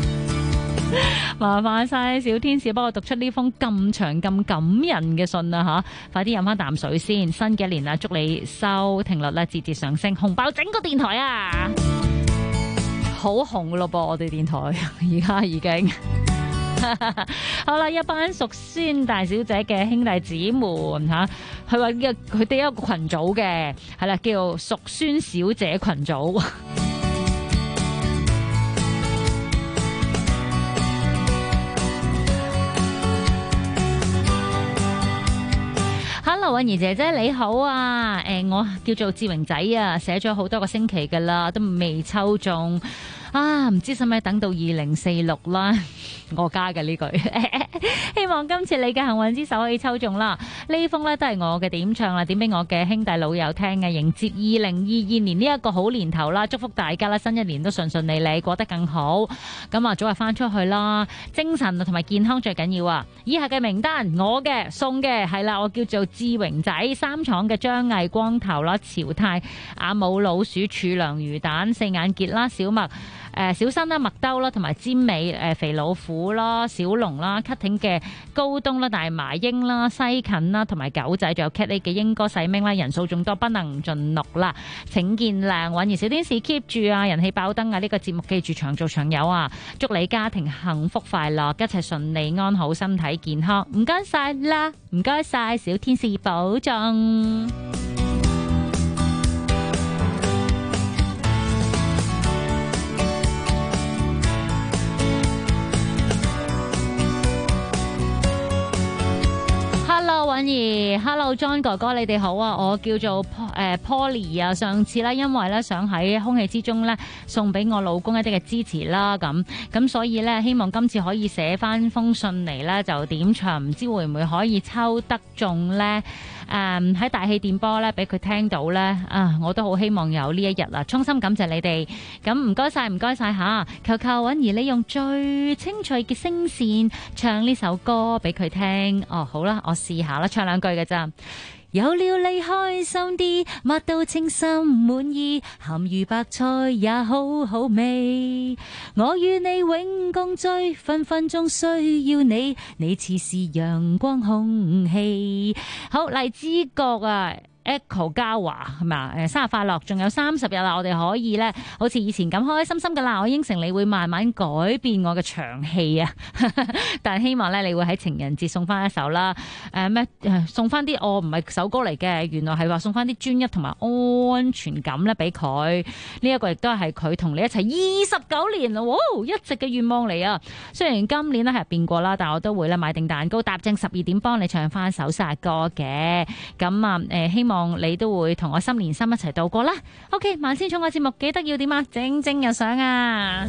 麻煩晒小天使幫我讀出呢封咁長咁感人嘅信啊吓！快啲飲翻啖水先。新嘅一年啊，祝你收聽率咧節節上升，紅爆整個電台啊！好紅咯噃，我哋電台而家已經好啦，一班屬孫大小姐嘅兄弟姊妹吓，佢話佢哋一個群組嘅，係啦，叫屬孫小姐群組。Hello， 韻兒姐姐你好啊！我叫做志榮仔啊，寫咗好多個星期噶啦，都未抽中啊！唔知使唔使等到2046啦？ 我加嘅呢句。希望今次你嘅幸運之手可以抽中啦！呢封呢都係我嘅點唱啦，點俾我嘅兄弟老友聽嘅，迎接2022年呢一個好年頭啦！祝福大家啦，新一年都順順利利，過得更好。咁啊，早日翻出去啦，精神同埋健康最緊要啊！以下嘅名單，我嘅送嘅係啦，我叫做志榮仔，三廠嘅張毅光頭啦，潮泰阿母老鼠柱梁魚蛋四眼傑啦，小麥小新啦，麥兜啦，同埋尖尾肥老虎啦，小龍啦，cutting 嘅高東啦，大麻英啦，西芹啦，同埋狗仔，仲有 cat A 嘅英哥細明啦，人數眾多不能盡錄啦，請見諒，允兒小天使 keep 住啊，人氣爆燈啊，呢個節目記住長做長有啊，祝你家庭幸福快樂，一切順利安好，身體健康，唔該晒啦，唔該晒小天使保重。Hello， 允兒 ，Hello John 哥哥，你哋好啊！我叫做Polly 啊。上次咧，因為咧想喺空氣之中咧送俾我老公一啲嘅支持啦，咁所以咧希望今次可以寫翻封信嚟咧就點唱，唔知會唔會可以抽得中咧？喺大氣電波咧俾佢聽到咧我都好希望有呢一日啊！衷心感謝你哋，咁唔該晒，唔該晒吓！求求允兒你用最清脆嘅聲線唱呢首歌俾佢聽。哦，好啦，我試下啦，唱兩句嘅咋。有了你開心啲，乜都稱心滿意，鹹魚白菜也好好味。我與你永共聚，分分鐘需要你，你似是陽光空氣。好，荔枝角啊！Echo 嘉華係咪啊？生日快樂！仲有30日啦，我哋可以咧，好似以前咁開開心心噶啦。我應承你會慢慢改變我嘅長氣啊，但係希望咧你會喺情人節送翻一首啦。送翻啲我唔係首歌嚟嘅，原來係話送翻啲專一同埋安全感咧俾佢。呢一個亦都係佢同你一齊29年啦，一直嘅願望嚟啊！雖然今年咧係變過啦，但我都會咧買定蛋糕，踏正12點幫你唱翻首生日歌嘅。咁啊希望你都會同我心連心一齊度過啦。OK， 萬千寵愛節目記得要點啊？蒸蒸日上啊！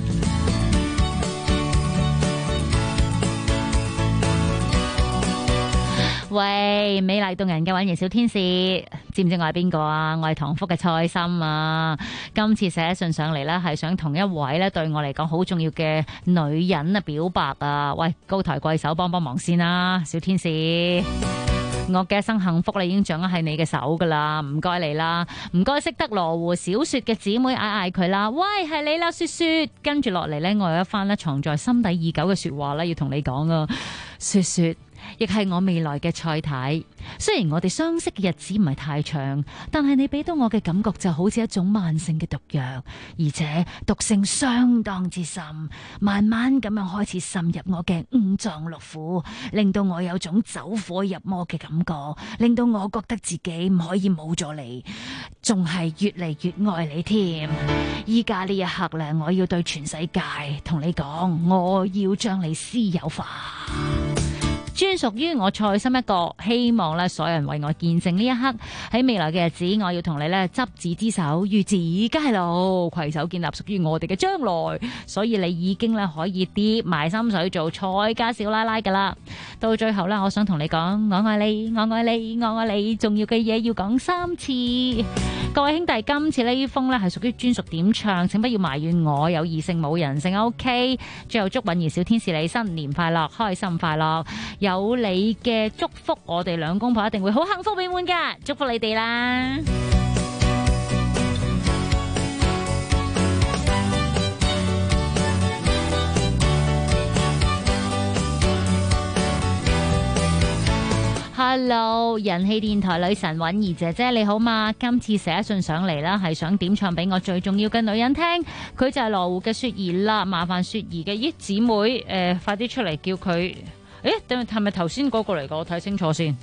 喂，美麗動人嘅允兒小天使，知唔知我係邊個啊？我係唐福嘅蔡心啊！今次寫信上嚟呢，係想同一位呢對我嚟講好重要嘅女人啊表白啊！喂，高抬貴手幫幫忙先啦，小天使。我嘅一生幸福你已經掌握喺你嘅手噶啦，唔該你啦，唔該識得羅湖小雪嘅姊妹嗌佢啦，喂，係你啦，雪雪。跟住落嚟呢，我有一番呢藏在心底已久嘅說話呢要同你講啊，雪雪。亦係我未來嘅蔡太。雖然我哋相識嘅日子唔係太長，但係你俾到我嘅感覺就好似一種慢性嘅毒藥，而且毒性相當之深，慢慢咁樣開始滲入我嘅五臟六腑，令到我有種走火入魔嘅感覺，令到我覺得自己唔可以冇咗你，仲係越嚟越愛你添。依家呢一刻咧，我要對全世界同你講，我要將你私有化。專屬於我蔡心一個，希望咧所有人為我見證呢一刻。喺未來嘅日子，我要同你咧執子之手，與子偕老，攜手建立屬於我哋嘅將來。所以你已經咧可以跌埋心水做蔡家小奶奶噶啦。到最後咧，我想同你講，我愛你，我愛你，我愛你，重要嘅嘢要講3次。各位兄弟，今次呢封咧係屬於專屬點唱，請不要埋怨我有異性冇人性 OK。最後祝允兒小天使你新年快樂，開心快樂。有你嘅祝福，我哋兩公婆一定會好幸福美滿噶，祝福你哋啦！Hello， 人氣電台女神允兒姐姐你好嘛？今次寫信上嚟啦，係想點唱俾我最重要嘅女人聽，佢就係羅湖嘅雪兒啦。麻煩雪兒嘅姊妹快啲出嚟叫佢。等係咪頭先嗰個嚟㗎？我睇清楚先。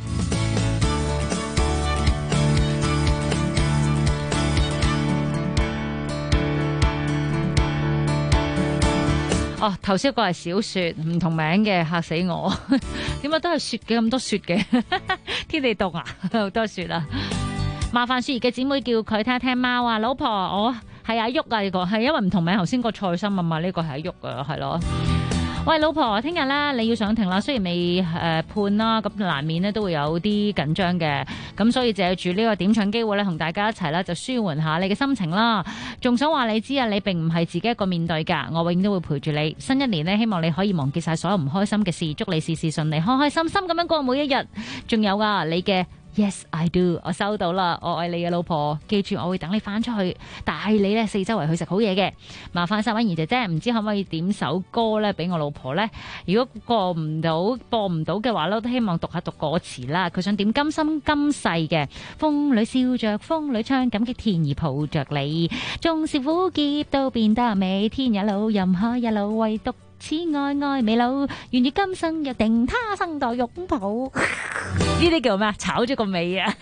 哦，頭先嗰個係小雪，唔同名嘅，嚇死我！點解都係雪嘅，咁多雪嘅？天氣凍啊，好多雪啊！麻煩雪兒嘅姊妹叫佢聽聽貓啊，老婆，我係阿旭啊，呢個係因為唔同名，頭先個蔡心啊嘛，呢個係阿旭啊，係咯。 喂，老婆，聽日咧你要上庭啦，雖然未判啦，咁難免咧都會有啲緊張嘅，咁所以借住呢個點唱機會咧，同大家一齊咧就舒緩下你嘅心情啦。仲想話你知啊，你並唔係自己一個面對㗎，我永遠都會陪住你。新一年呢，希望你可以忘記晒所有唔開心嘅事，祝你事事順利，開開心心咁樣過每一日。仲有啊，你嘅 Yes I do， 我收到啦，我愛你嘅老婆，記住我會等你翻出去，帶你咧四周圍去食好嘢嘅。麻煩晒婉儀姐姐，唔知可唔可以點首歌咧俾我老婆咧？如果播唔到嘅話咧，都希望讀下歌詞啦。佢想點今生今世嘅，風裏笑着風裏唱，感激天意抱着你，縱是苦澀都變得美，天也老任何也老，唯獨此愛愛未老，願意今生約定他生代擁抱。呢啲叫咩？炒咗個尾啊！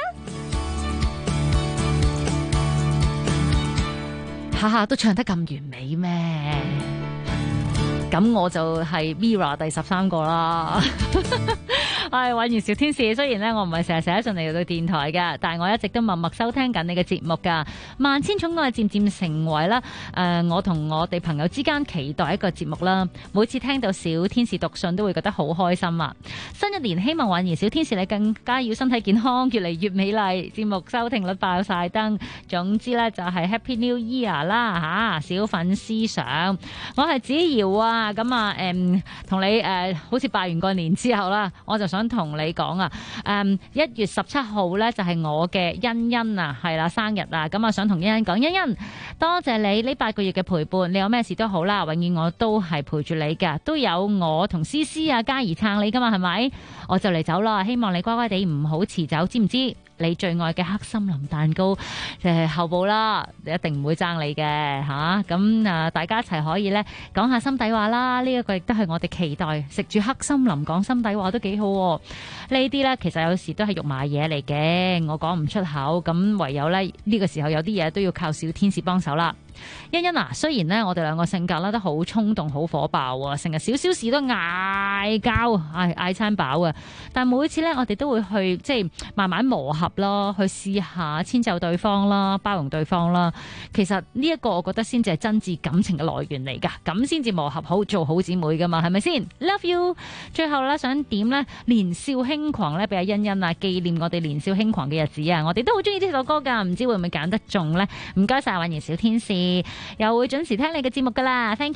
下下都唱得咁完美咩？咁我就係 Mirror 第13個啦。係婉兒小天使，雖然咧我唔係成日寫信嚟到電台嘅，但係我一直都默默收聽緊你嘅節目噶。萬千寵愛漸漸成為啦，我同我哋朋友之間期待一個節目啦。每次聽到小天使讀信都會覺得好開心啊！新一年希望婉兒小天使你更加要身體健康，越嚟越美麗，節目收聽率爆晒燈。總之咧就係 Happy New Year 啦吓，小粉絲上，我係子瑤啊，咁啊同你好似拜完個年之後啦，我就想同你講啊，1月17號咧就係我嘅欣欣啊，係啦生日啊，咁啊想同欣欣講，欣欣多謝你呢8個月嘅陪伴，你有咩事都好啦，永遠我都係陪住你噶，都有我同思思啊嘉怡撐你噶嘛，係咪？我就嚟走啦，希望你乖乖地唔好遲走，知唔知？你最愛嘅黑森林蛋糕後補啦，一定唔會爭你嘅吓。咁大家一齊可以咧講下心底話啦。呢一個亦都係我哋期待，食住黑森林講心底話都幾好。呢啲咧其實有時都係肉麻嘢嚟嘅，我講唔出口，咁唯有咧呢個時候有啲嘢都要靠小天使幫手啦。欣欣啊，雖然咧我哋兩個性格咧都好衝動、好火爆啊，成日少少事都嗌交，嗌餐飽啊。但每次咧我哋都會去即係慢慢磨合咯，去試下遷就對方啦，包容對方啦。其實呢一個我覺得先至係真摯感情嘅來源嚟噶，咁先至磨合好，做好姊妹噶嘛，係咪先 ？Love you。最後咧想點咧年少輕狂咧俾阿欣欣啊，紀念我哋年少輕狂嘅日子啊！我哋都好中意呢首歌噶，唔知會唔會揀得中咧？唔該晒，婉兒小天使。又會準時聽你嘅節目噶啦 ，thank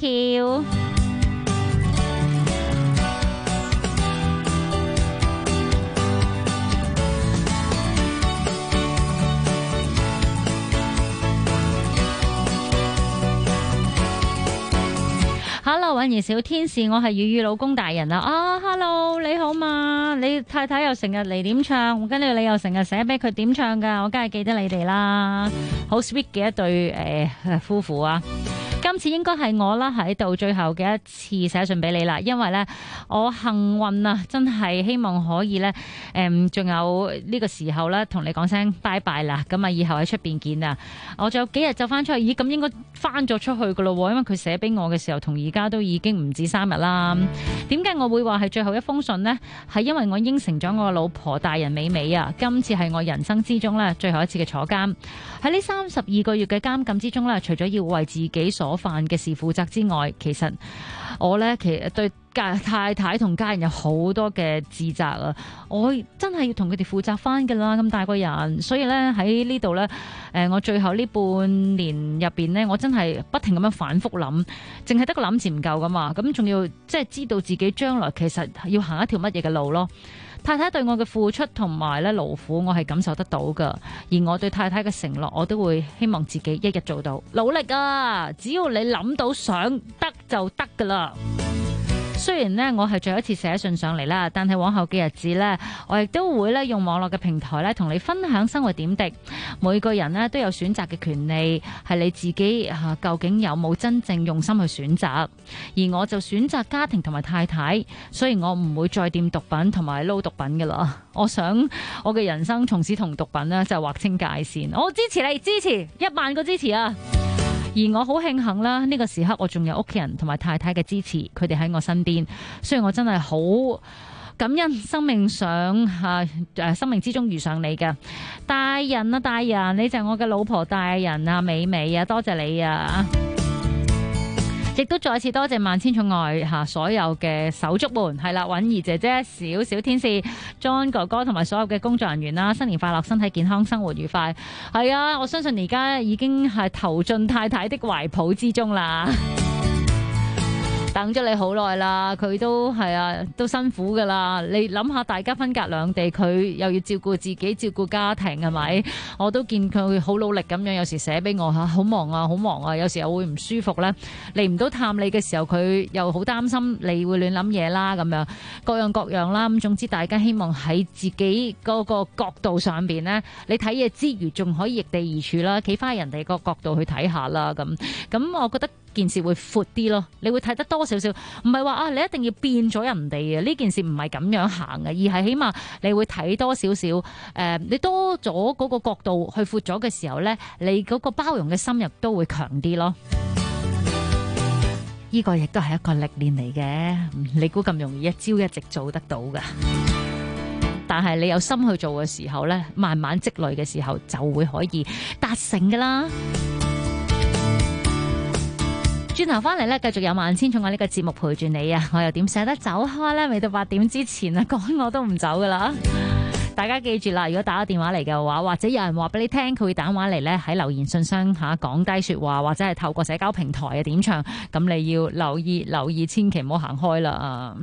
you。Hello， 婉兒小天使，我係雨雨老公大人啊！Hello， 你好嘛？你太太又成日嚟點唱，跟住你又成日寫俾佢點唱噶，我梗係記得你哋啦，好 sweet 嘅一對夫婦啊！今次應該係我啦，喺度最後嘅一次寫信俾你啦，因為咧我幸運啊，真係希望可以咧，仲有呢個時候咧，同你講聲拜拜啦，咁啊以後喺出邊見啊，我仲有幾日就翻出去，咦咁應該翻咗出去噶咯，因為佢寫俾我嘅時候，同而家都已經唔止3日啦。點解我會話係最後一封信呢？係因為我應承咗我老婆大人美美啊，今次係我人生之中咧最後一次嘅坐監。喺呢32個月嘅監禁之中咧，除咗要為自己所犯嘅事負責之外，其實我咧其實對太太同家人有好多嘅自責啊！我真係要同佢哋負責翻噶啦，咁大個人，所以咧喺呢度咧，我最後呢半年入邊咧，我真係不停咁樣反覆諗，淨係得個諗字唔夠噶嘛，咁仲要即係知道自己將來其實要行一條乜嘢嘅路咯。太太對我嘅付出同埋咧勞苦，我係感受得到噶。而我對太太嘅承諾，我都會希望自己一日做到。努力啊！只要你諗到想得就得噶啦。雖然呢，我係最後一次寫信上嚟啦，但係往後嘅日子呢，我亦都會咧用網絡嘅平台咧同你分享生活點滴。每個人呢都有選擇嘅權利，係你自己究竟有冇真正用心去選擇？而我就選擇家庭同埋太太，所以我唔會再掂毒品同埋撈毒品噶啦。我想我嘅人生從此同毒品呢就劃清界線。我支持你，支持1萬個支持啊！而我好慶幸啦，呢個時刻我仲有屋企人同埋太太嘅支持，佢哋喺我身邊，所以我真係好感恩生命上生命之中遇上你嘅大人啊！大人，你就係我嘅老婆大人啊！美美啊，多謝你啊！ 亦都再次多謝萬千寵愛嚇所有嘅手足們，係啦，允兒姐姐、小小天使、John 哥哥同埋所有嘅工作人員啦，新年快樂，身體健康，生活愉快。係啊，我相信而家已經係投進太太的懷抱之中啦。等咗你好耐啦，佢都係啊，都辛苦噶啦。你諗下，大家分隔兩地，佢又要照顧自己，照顧家庭，係咪？我都見佢好努力咁樣，有時寫俾我嚇，好忙啊，好忙啊。有時又會唔舒服咧，嚟唔到探你嘅時候，佢又好擔心你會亂諗嘢啦，咁樣各樣各樣啦。咁總之，大家希望喺自己嗰個角度上邊咧，你睇嘢之餘，仲可以易地而處啦，企翻人哋個角度去睇下啦。咁，我覺得件事會闊啲咯，你會睇得多少少，唔係話啊你一定要變咗人哋啊，呢件事唔係咁樣行嘅，而係起碼你會睇多少少，你多咗嗰個角度去闊咗嘅時候呢，你嗰個包容嘅心亦都會強啲咯。呢個亦都係一個歷練嚟嘅，你估咁容易一朝一夕做得到㗎？但係你有心去做嘅時候呢，慢慢積累嘅時候就會可以達成㗎啦。轉頭翻嚟咧，繼續有萬千寵愛呢個節目陪住你啊！我又點捨得走開咧？未到8點之前啊，講我都唔走噶啦！大家記住啦，如果打個電話嚟嘅話，或者有人話俾你聽，佢會打電話嚟咧喺留言信箱下講低說話，或者係透過社交平台嘅點唱，咁你要留意，千祈唔好行開啦啊！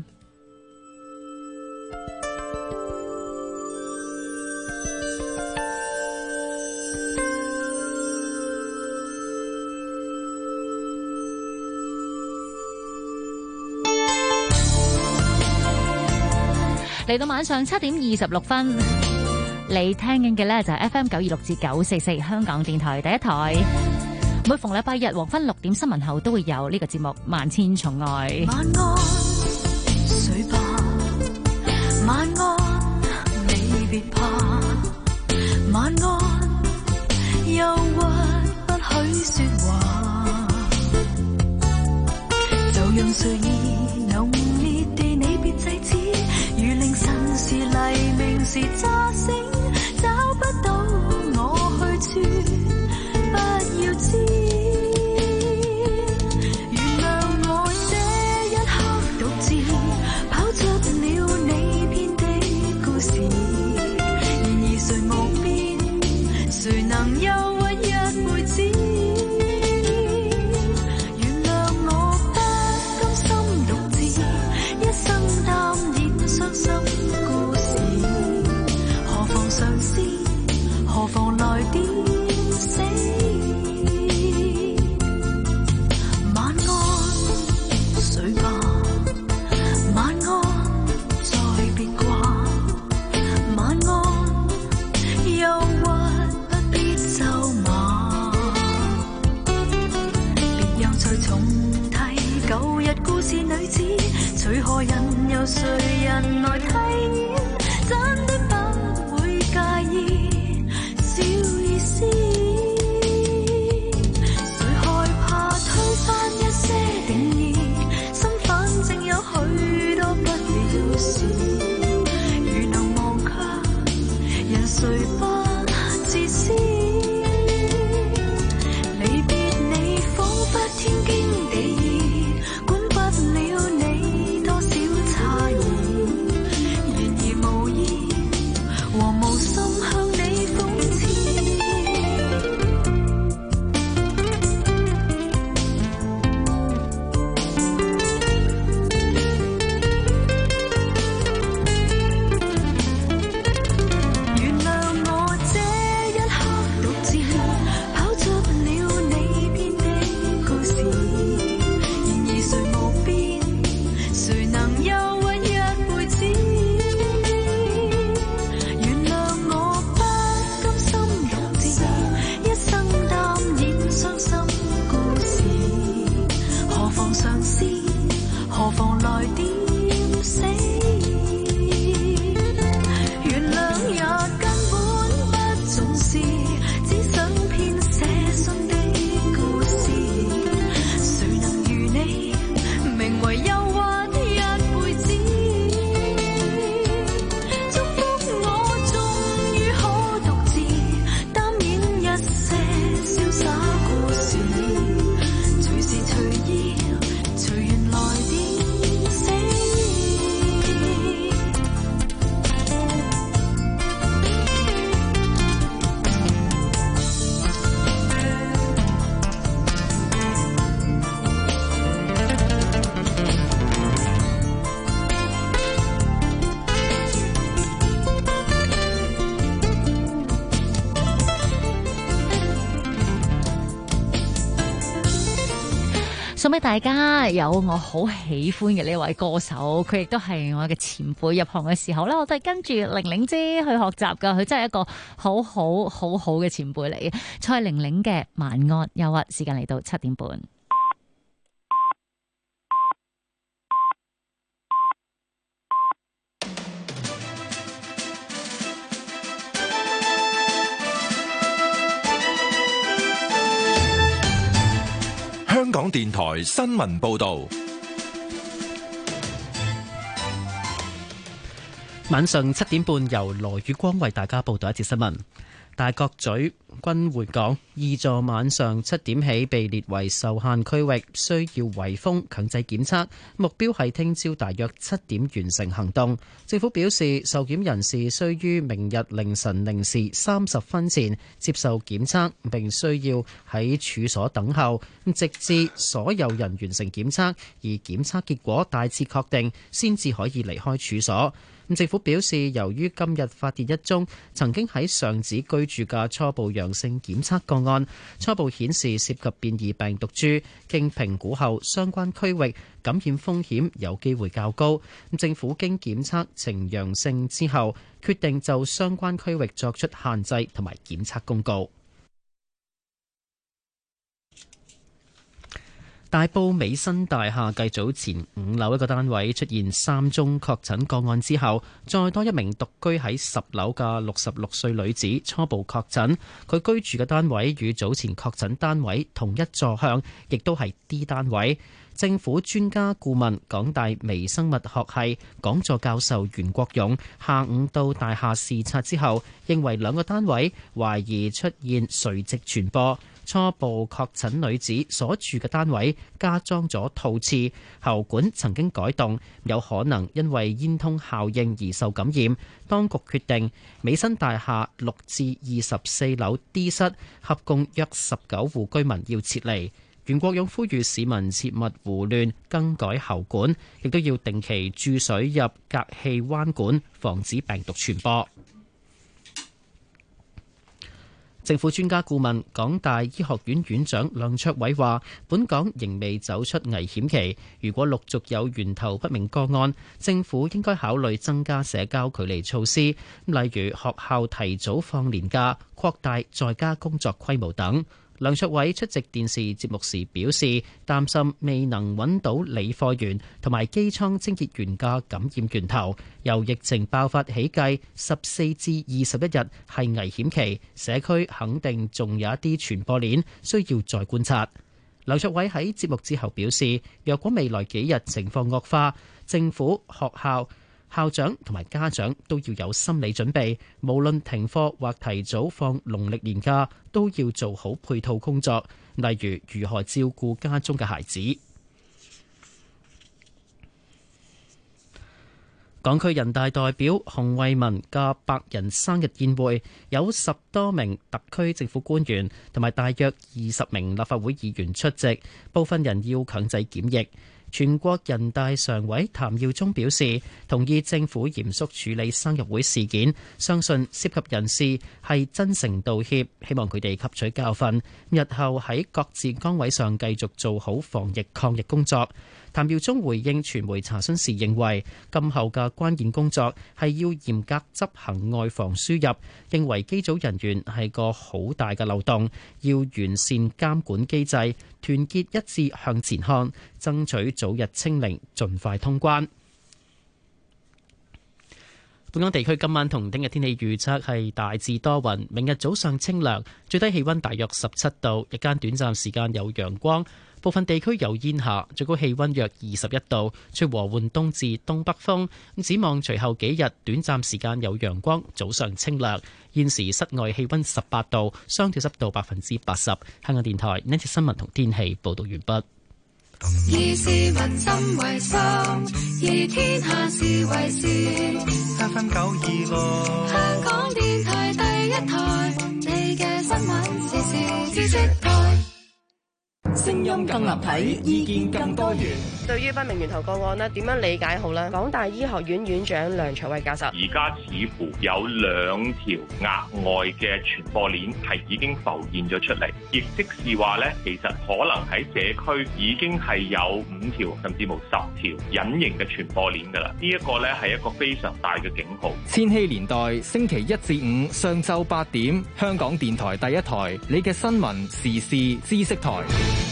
嚟到晚上7點26分，你聽緊嘅呢就係 FM 926至944香港電台第一台。每逢禮拜日黃昏6點新聞後都會有呢個節目《萬千寵愛》。 晚安，睡吧，晚安，你別怕，晚安，憂鬱不許說話，就讓睡意濃烈地，你別制止。如凌晨時黎明時乍醒，找不到我去處，不要知。原諒我這一刻獨自跑出了你編的故事，然而誰無邊，誰能憂鬱一輩子？原諒我不甘心獨自一生淡然傷心故事，何妨嘗試，何妨來點死？晚安，睡吧，晚安，再別掛，晚安，憂鬱不必咒罵，別又再重提舊日故事女子，隨何人由誰人來替演，真的不會介意，小意思。誰害怕推翻一些定義，心反正有許多不了事，如能忘卻，人誰不自私？離別你彷彿天經地義，管不了你多少差異，然而無意和無心向你諷刺。原諒我這一刻獨自跑出了你編的故事，然而誰無邊，誰能憂鬱一輩子？原諒我不甘心獨自一生淡然傷心故事，何妨嘗試，何妨來點死？原諒也根本不重視，只想編寫新的故事，誰能如你名為憂鬱一輩子？祝福我終於可獨自擔演一些瀟灑故事，隨時隨意大家有我好喜歡嘅呢位歌手，佢亦都係我嘅前輩。入行嘅時候咧，我都係跟住玲玲姐去學習噶，佢真係一個好好嘅前輩嚟嘅。蔡玲玲嘅《晚安憂鬱》，時間嚟到7點半。 香港電台新聞報道， 晚上7點半由羅宇光為大家報道一節新聞。大角咀君匯港2座晚上7點起被列為受限區域，需要圍封強制檢測，目標係聽朝大約7點完成行動。政府表示，受檢人士需於明日凌晨0時30分前接受檢測，並需要喺處所等候，直至所有人完成檢測，而檢測結果大致確定，先至可以離開處所。政府表示，由於今日發現一宗曾經喺上址居住嘅初步陽性檢測個案，初步顯示涉及變異病毒株，經評估後，相關區域感染風險有機會較高。政府經檢測呈陽性之後，決定就相關區域作出限制同埋檢測公告。大埔美新大廈繼早前5樓一個單位出現3宗確診個案之後，再多一名獨居喺10樓嘅66歲女子初步確診。佢居住嘅單位與早前確診單位同一座向，亦都係 D 單位。政府專家顧問港大微生物學系講座教授袁國勇下午到大廈視察之後，認為2個單位懷疑出現垂直傳播。初步確診女子所住嘅單位加裝咗套廁，喉管曾經改動，有可能因為煙通效應而受感染。當局決定美新大廈6至24樓 D 室合共約19戶居民要撤離。袁國勇呼籲市民切勿胡亂更改喉管，亦都要定期注水入隔氣彎管，防止病毒傳播。政府專家顧問港大醫學院院長梁卓偉話，本港仍未走出危險期，如果陸續有源頭不明個案，政府應該考慮增加社交距離措施，例如學校提早放年假、擴大在家工作規模等。梁卓偉出席電視節目時表示，擔心未能揾到理貨員同埋機艙清潔員嘅感染源頭。由疫情爆發起計，14至21日係危險期，社區肯定仲有一啲傳播鏈需要再觀察。梁卓偉喺節目之後表示，若果未來幾日情況惡化，政府、學校、校長同埋家長都要有心理準備，無論停課或提早放農曆年假，都要做好配套工作，例如如何照顧家中嘅孩子。港區人大代表洪為民嘅100人生日宴會，有10多名特區政府官員同埋大約20名立法會議員出席，部分人要強制檢疫。全國人大常委譚耀宗表示，同意政府嚴肅處理生日會事件，相信涉及人士係真誠道歉，希望佢哋吸取教訓，日後喺各自崗位上繼續做好防疫抗疫工作。譚耀宗回應傳媒查詢時認為，今後嘅關鍵工作係要嚴格執行外防輸入，認為機組人員係個好大嘅漏洞，要完善監管機制，團結一致向前看，爭取早日清零，盡快通關。本港地區今晚同聽日天氣預測係大致多雲，明日早上清涼，最低氣溫大約17度，日間短暫時間有陽光，部分地區有煙霞，最高氣溫約21度，吹和緩東至東北風。展望隨後幾日，短暫時間有陽光，早上清涼。現時室外氣溫18度，相對濕度80%。香港電台呢節新聞同天氣報道完畢。 以市民心為心，以天下事為事。 FM 926， 香港電台第一台，你嘅新聞時事知識台。 聲音更立體，意見更多元。 對於不明源頭個案呢，點樣理解好呢？港大醫學院院長梁卓偉教授， 而家似乎有2條額外嘅傳播鏈係已經浮現咗出嚟，亦即是話呢，其實可能喺社區已經係有5條甚至乎10條隱形嘅傳播鏈㗎啦。呢一個呢係一個非常大嘅警號。 千禧年代星期1至5上晝8點，香港電台第一台，你嘅新聞時事知識台。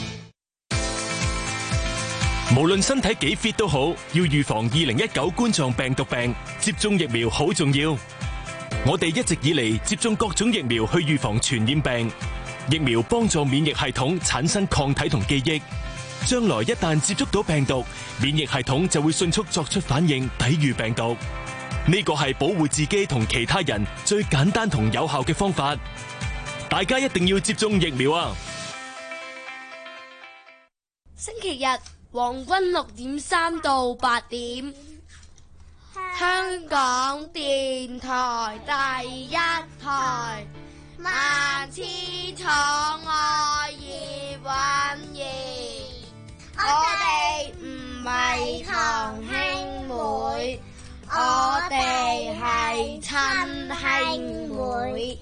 無論身體幾 fit 都好，要預防2019冠狀病毒病，接種疫苗好重要。我哋一直以嚟接種各種疫苗去預防傳染病，疫苗幫助免疫系統產生抗體同記憶，將來一旦接觸到病毒，免疫系統就會迅速作出反應，抵禦病毒。呢個係保護自己同其他人最簡單同有效嘅方法。大家一定要接種疫苗啊！ 星期日黃昏6點3到8點，香港電台第一台，萬千寵愛葉蘊儀，我哋唔係堂兄妹，我哋係親兄妹。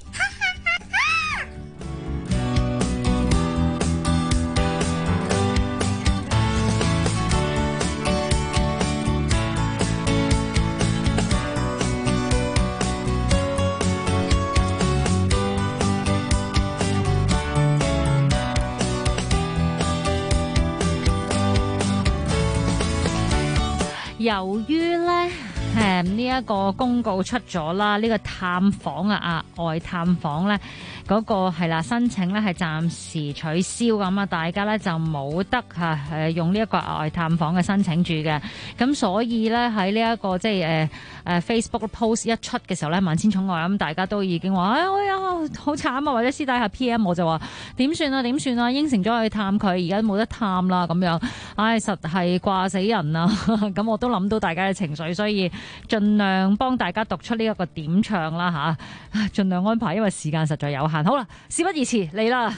由於咧呢一個公告出咗啦，呢個探訪額外探訪咧嗰個係啦，申請咧係暫時取消咁啊，大家咧就冇得用呢一個額外探訪嘅申請住嘅，咁所以咧喺呢一個即係Facebook post 一出嘅時候咧，萬千寵愛咁大家都已經話哎呀好慘啊，或者私底下 PM 我就話點算啊，應承咗去探佢，而家冇得探啦咁樣，實係掛死人啊！咁我都諗到大家嘅情緒，所以盡量幫大家讀出呢一個點唱啦吓，盡量安排，因為時間實在有限。好啦，事不宜遲，嚟啦！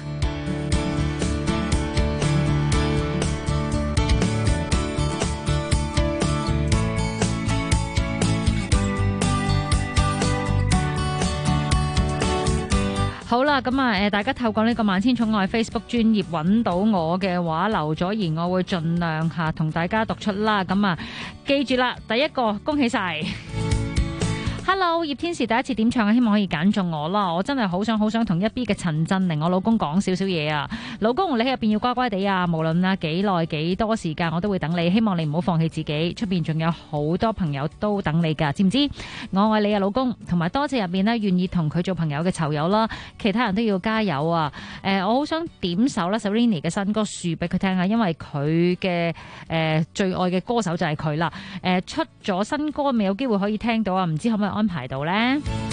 好啦，咁大家透過呢個萬千寵愛 Facebook 專頁揾到我嘅話，留咗言，我會盡量同大家讀出啦。咁記住啦，第一個恭喜晒。Hello， 葉天時第一次點唱，希望可以揀中我啦！我真係好想同1B 嘅陳振寧我老公講少少嘢啊！老公，你喺入邊要乖乖地啊！無論幾耐幾多時間，我都會等你。希望你唔好放棄自己，出邊仲有好多朋友都等你噶，知唔知？我愛你啊，老公！同埋多謝入邊願意同佢做朋友嘅囚友啦，其他人都要加油啊！我好想點首啦 Serrini 嘅新歌《樹》俾佢聽啊，因為佢嘅最愛嘅歌手就係佢啦。出咗新歌未有機會可以聽到啊，唔知可唔可以安排到呢？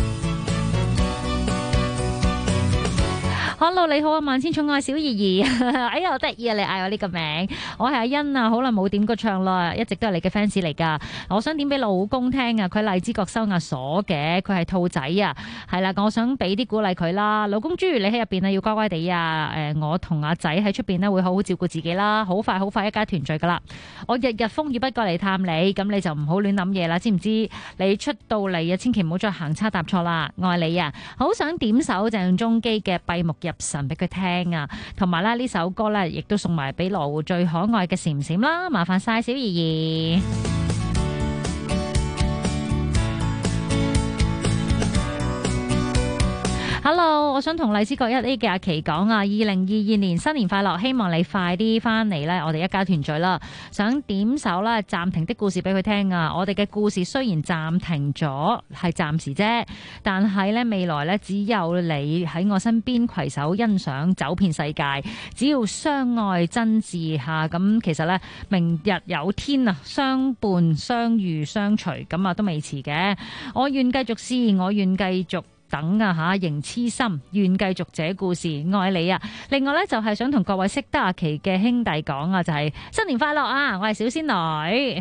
Hello， 你好啊，萬千寵愛小儀儀，哎呀，好得意啊！你嗌我呢個名，我係阿欣啊，好耐冇點過唱啦，一直都係你嘅 fans 嚟噶。我想點俾老公聽啊，佢荔枝角收押所嘅，佢係兔仔啊，係啦，我想俾啲鼓勵佢啦。老公豬，你喺入邊啊要乖乖地啊，我同阿仔喺出邊呢會好好照顧自己啦，好快一家團聚噶啦。我日日風雨不過嚟探你，咁你就唔好亂諗嘢啦，知唔知？你出到嚟啊，千祈唔好再行差踏錯啦。愛你啊，好想點首鄭中基嘅閉目入神俾佢聽啊，同埋呢首歌呢亦都送埋俾羅湖最可愛嘅閃閃啦，麻煩晒小儀儀。Hello， 我想同荔枝角1A 嘅阿琪講啊，2022年新年快樂，希望你快啲翻嚟呢，我哋一家團聚啦。想點首啦，暫停的故事俾佢聽啊！我哋嘅故事雖然暫停咗，係暫時啫，但係呢未來呢，只有你喺我身邊攜手欣賞走遍世界。只要相愛真摯下，咁其實呢，明日有天啊，相伴相遇相隨，咁都未遲嘅。我願繼續試，我願繼續等啊仍痴心，願繼續這故事，愛你啊！另外呢，就係想同各位識得阿琪嘅兄弟講啊，就係新年快樂啊！我係小仙女。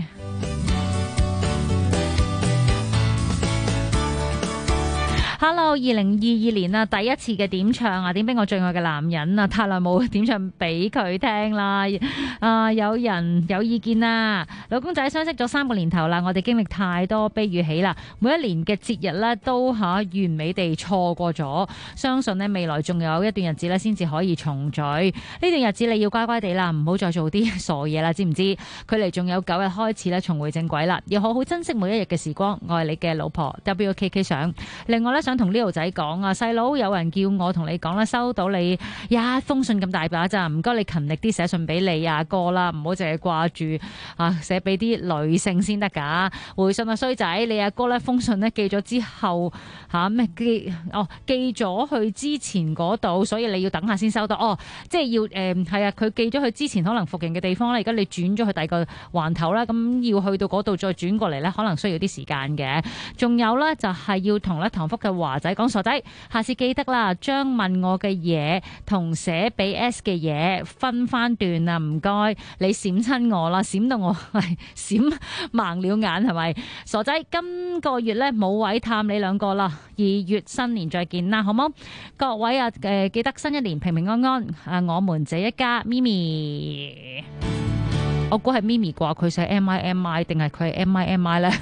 Hello， 2022年啊，第一次嘅點唱啊，點俾我最愛嘅男人啊，太耐冇點唱俾佢聽啦。有人有意見啦，老公仔相識咗3個年頭啦，我哋經歷太多悲與喜啦，每一年嘅節日呢都完美地錯過咗，相信呢未來仲有一段日子呢先至可以重聚。呢段日子你要乖乖地啦，唔好再做啲傻嘢啦，知唔知？距離仲有9日開始呢重回正軌啦，要好好珍惜每一日嘅時光。我係你嘅老婆 WKK 上。另外咧，想同 Leo 仔講啊，細佬有人叫我同你講啦，收到你一封信咁大把咋，唔該你勤力啲寫信俾你阿哥啦，唔好淨係掛住寫俾啲女性先得噶。回信啊衰仔，你阿哥咧封信咧寄咗之後寄咗去之前嗰度，所以你要等下先收到。即係要係啊，佢寄咗去之前可能服刑嘅地方咧，而家你轉咗去第二個環頭啦，咁要去到嗰度再轉過嚟咧，可能需要啲時間嘅。仲有咧就係要同咧唐福嘅華仔講，傻仔，下次記得啦，將問我嘅嘢同寫俾 S 嘅嘢分翻段啊，唔該，你閃親我啦，閃到我係閃盲了眼係咪？傻仔，今個月咧冇位探你兩個啦，2月新年再見啦，好冇？各位啊，記得新一年平平安安啊！我們這一家咪咪，我估係咪咪啩，佢寫 MIMI 定係佢係 MIMI 咧？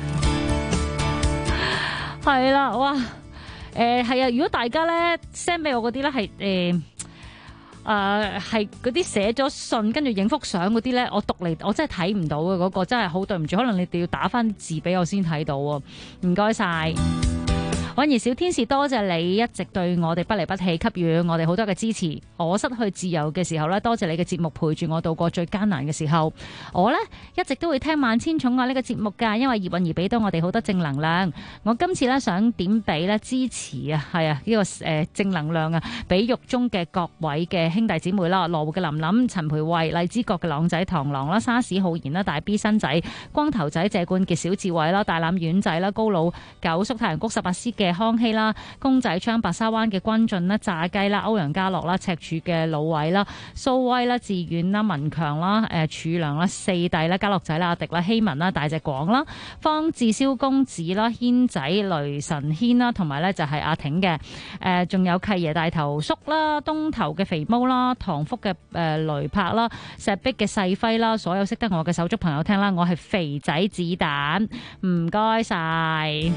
係啦，哇！係啊，如果大家咧 send 俾我嗰啲咧係係嗰啲寫咗信跟住影幅相嗰啲咧，我讀嚟我真係睇唔到嘅，嗰個真係好對唔住，可能你哋要打翻字俾我先睇到喎，唔該晒。婉兒小天使，多謝你一直對我哋不離不棄，給予我哋好多嘅支持。我失去自由嘅時候咧，多謝你嘅節目陪住我度過最艱難嘅時候。我呢一直都會聽萬千寵愛呢個節目㗎，因為葉韻兒俾到我哋好多正能量。我今次呢想點俾呢支持啊，係啊呢個正能量啊，俾獄中嘅各位嘅兄弟姊妹啦，羅湖嘅林林、陳培慧、荔枝角嘅朗仔、螳螂啦、沙士浩然啦、大 B 新仔、光頭仔、謝冠傑、小智慧啦、大欖丸仔啦、高佬、九叔、太陽谷、18師嘅康熙啦、公仔昌、白沙灣嘅君俊啦、炸雞啦、歐陽家樂啦、赤柱嘅老偉啦、蘇威啦、志遠啦、文強啦、柱良啦、四弟啦、家樂仔啦、阿迪啦、希文啦、大隻廣啦、方志霄公子啦、軒仔、雷神軒啦，同埋咧就係阿挺嘅，仲有契爺大頭叔啦、東頭嘅肥毛啦、唐福嘅雷柏啦、石壁嘅細輝啦，所有識得我嘅手足朋友聽啦，我係肥仔子彈，唔該晒。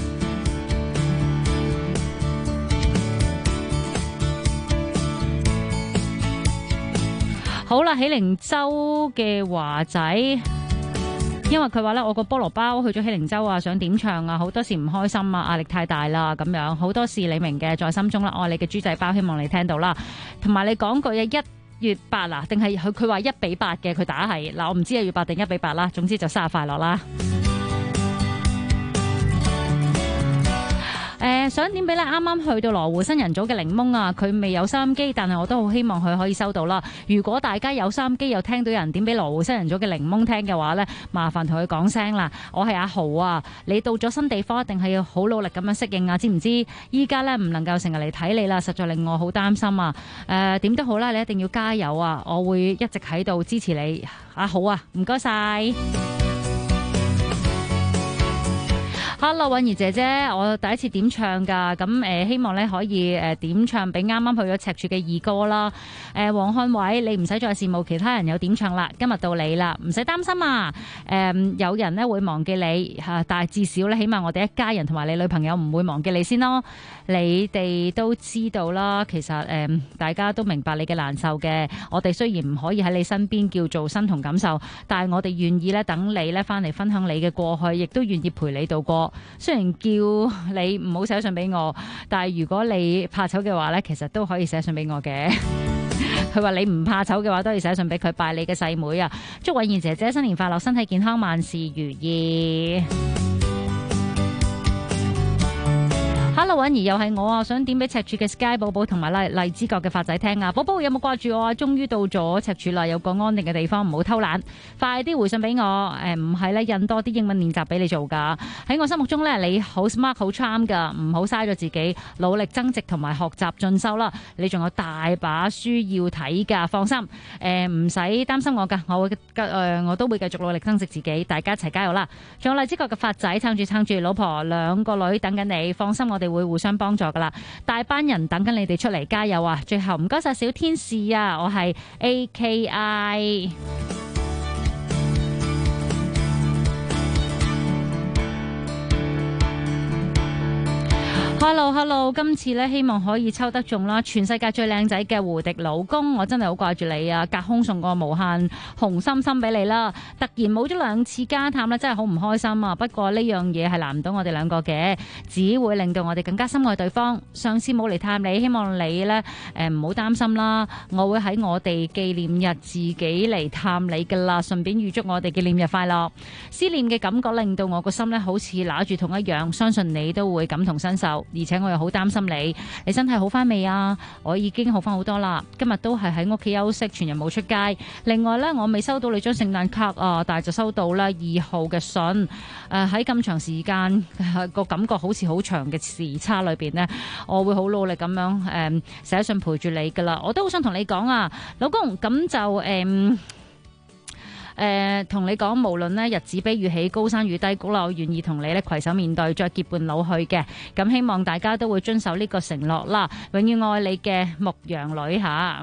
好啦，喜靈洲嘅華仔，因為佢話咧，我個菠蘿包去咗喜靈洲啊，想點唱啊，好多時唔開心啊，壓力太大啦，咁樣好多事你明嘅，在心中啦，愛你嘅豬仔包，希望你聽到啦，同埋你講句1月8啊，定係佢話1比8嘅，佢打係嗱，我唔知1月8定1比8啦，總之就生日快樂啦。想點俾咧？啱啱去到羅湖新人組嘅檸檬啊，佢未有收音機，但係我都好希望佢可以收到啦。如果大家有收音機又聽到有人點俾羅湖新人組嘅檸檬聽嘅話呢，麻煩同佢講聲啦。我係阿豪啊，你到咗新地方一定係要好努力咁樣適應啊，知唔知？依家呢唔能夠成日嚟睇你啦，實在令我好擔心啊。點都好啦，你一定要加油啊！我會一直喺度支持你。阿豪啊，唔該晒。Hello， 韻兒姐姐，我第一次點唱㗎，咁希望咧可以點唱俾啱啱去咗赤柱嘅二哥啦。黃漢偉，你唔使再羨慕其他人有點唱啦，今日到你啦，唔使擔心啊。有人咧會忘記你嚇，但係至少咧，起碼我哋一家人同埋你女朋友唔會忘記你先咯。你哋都知道啦，其實大家都明白你嘅難受嘅。我哋雖然唔可以喺你身邊叫做身同感受，但係我哋願意咧等你咧翻嚟分享你嘅過去，亦都願意陪你度過。雖然叫你唔好寫信俾我，但係如果你怕醜嘅話呢，其實都可以寫信俾我嘅。佢話你唔怕醜嘅話，都可以寫信俾佢，拜你嘅細妹啊！祝偉賢姐姐新年快樂，身體健康，萬事如意。Hello， 韻兒又係我啊！想點俾赤柱嘅 Sky 寶寶同埋荔枝角嘅發仔聽啊！寶寶有冇掛住我啊？終於到咗赤柱啦，有個安定嘅地方，唔好偷懶，快啲回信俾我。唔係咧，印多啲英文練習俾你做噶。喺我心目中咧，你好 smart 好 charm 噶，唔好嘥咗自己，努力增值同埋學習進修啦。你仲有大把書要睇噶，放心。唔使擔心我噶，我都會繼續努力增值自己，大家一齊加油啦！仲有荔枝角嘅發仔撐住，老婆兩個女等緊你，放心，我哋會會互相幫助噶啦。大班人等緊你哋出嚟加油啊！最後唔該晒小天使啊，我係 AKI。Hello， 今次咧希望可以抽得中啦！全世界最靚仔嘅胡迪老公，我真係好掛住你啊！隔空送個無限紅心心俾你啦！突然冇咗2次加探咧，真係好唔開心啊！不過呢樣嘢係難唔到我哋兩個嘅，只會令到我哋更加深愛對方。上次冇嚟探你，希望你咧唔好擔心啦，我會喺我哋紀念日自己嚟探你噶啦，順便預祝我哋紀念日快樂。思念嘅感覺令到我個心咧好似揦住痛一樣，相信你都會感同身受。而且我又好擔心你身體好翻未啊？我已經好翻好多啦，今日都係喺屋企休息，全日冇出街。另外呢，我未收到你張聖誕卡啊，但係就收到啦2號嘅信。喺咁長時間個感覺好似好長嘅時差裏邊呢，我會好努力咁樣寫信陪住你噶啦。我都好想同你講啊，老公，咁就同你講，無論呢日子比喻起高山與低谷啦，我願意同你咧攜手面對，再結伴老去嘅。咁希望大家都會遵守呢個承諾啦，永遠愛你嘅牧羊女吓。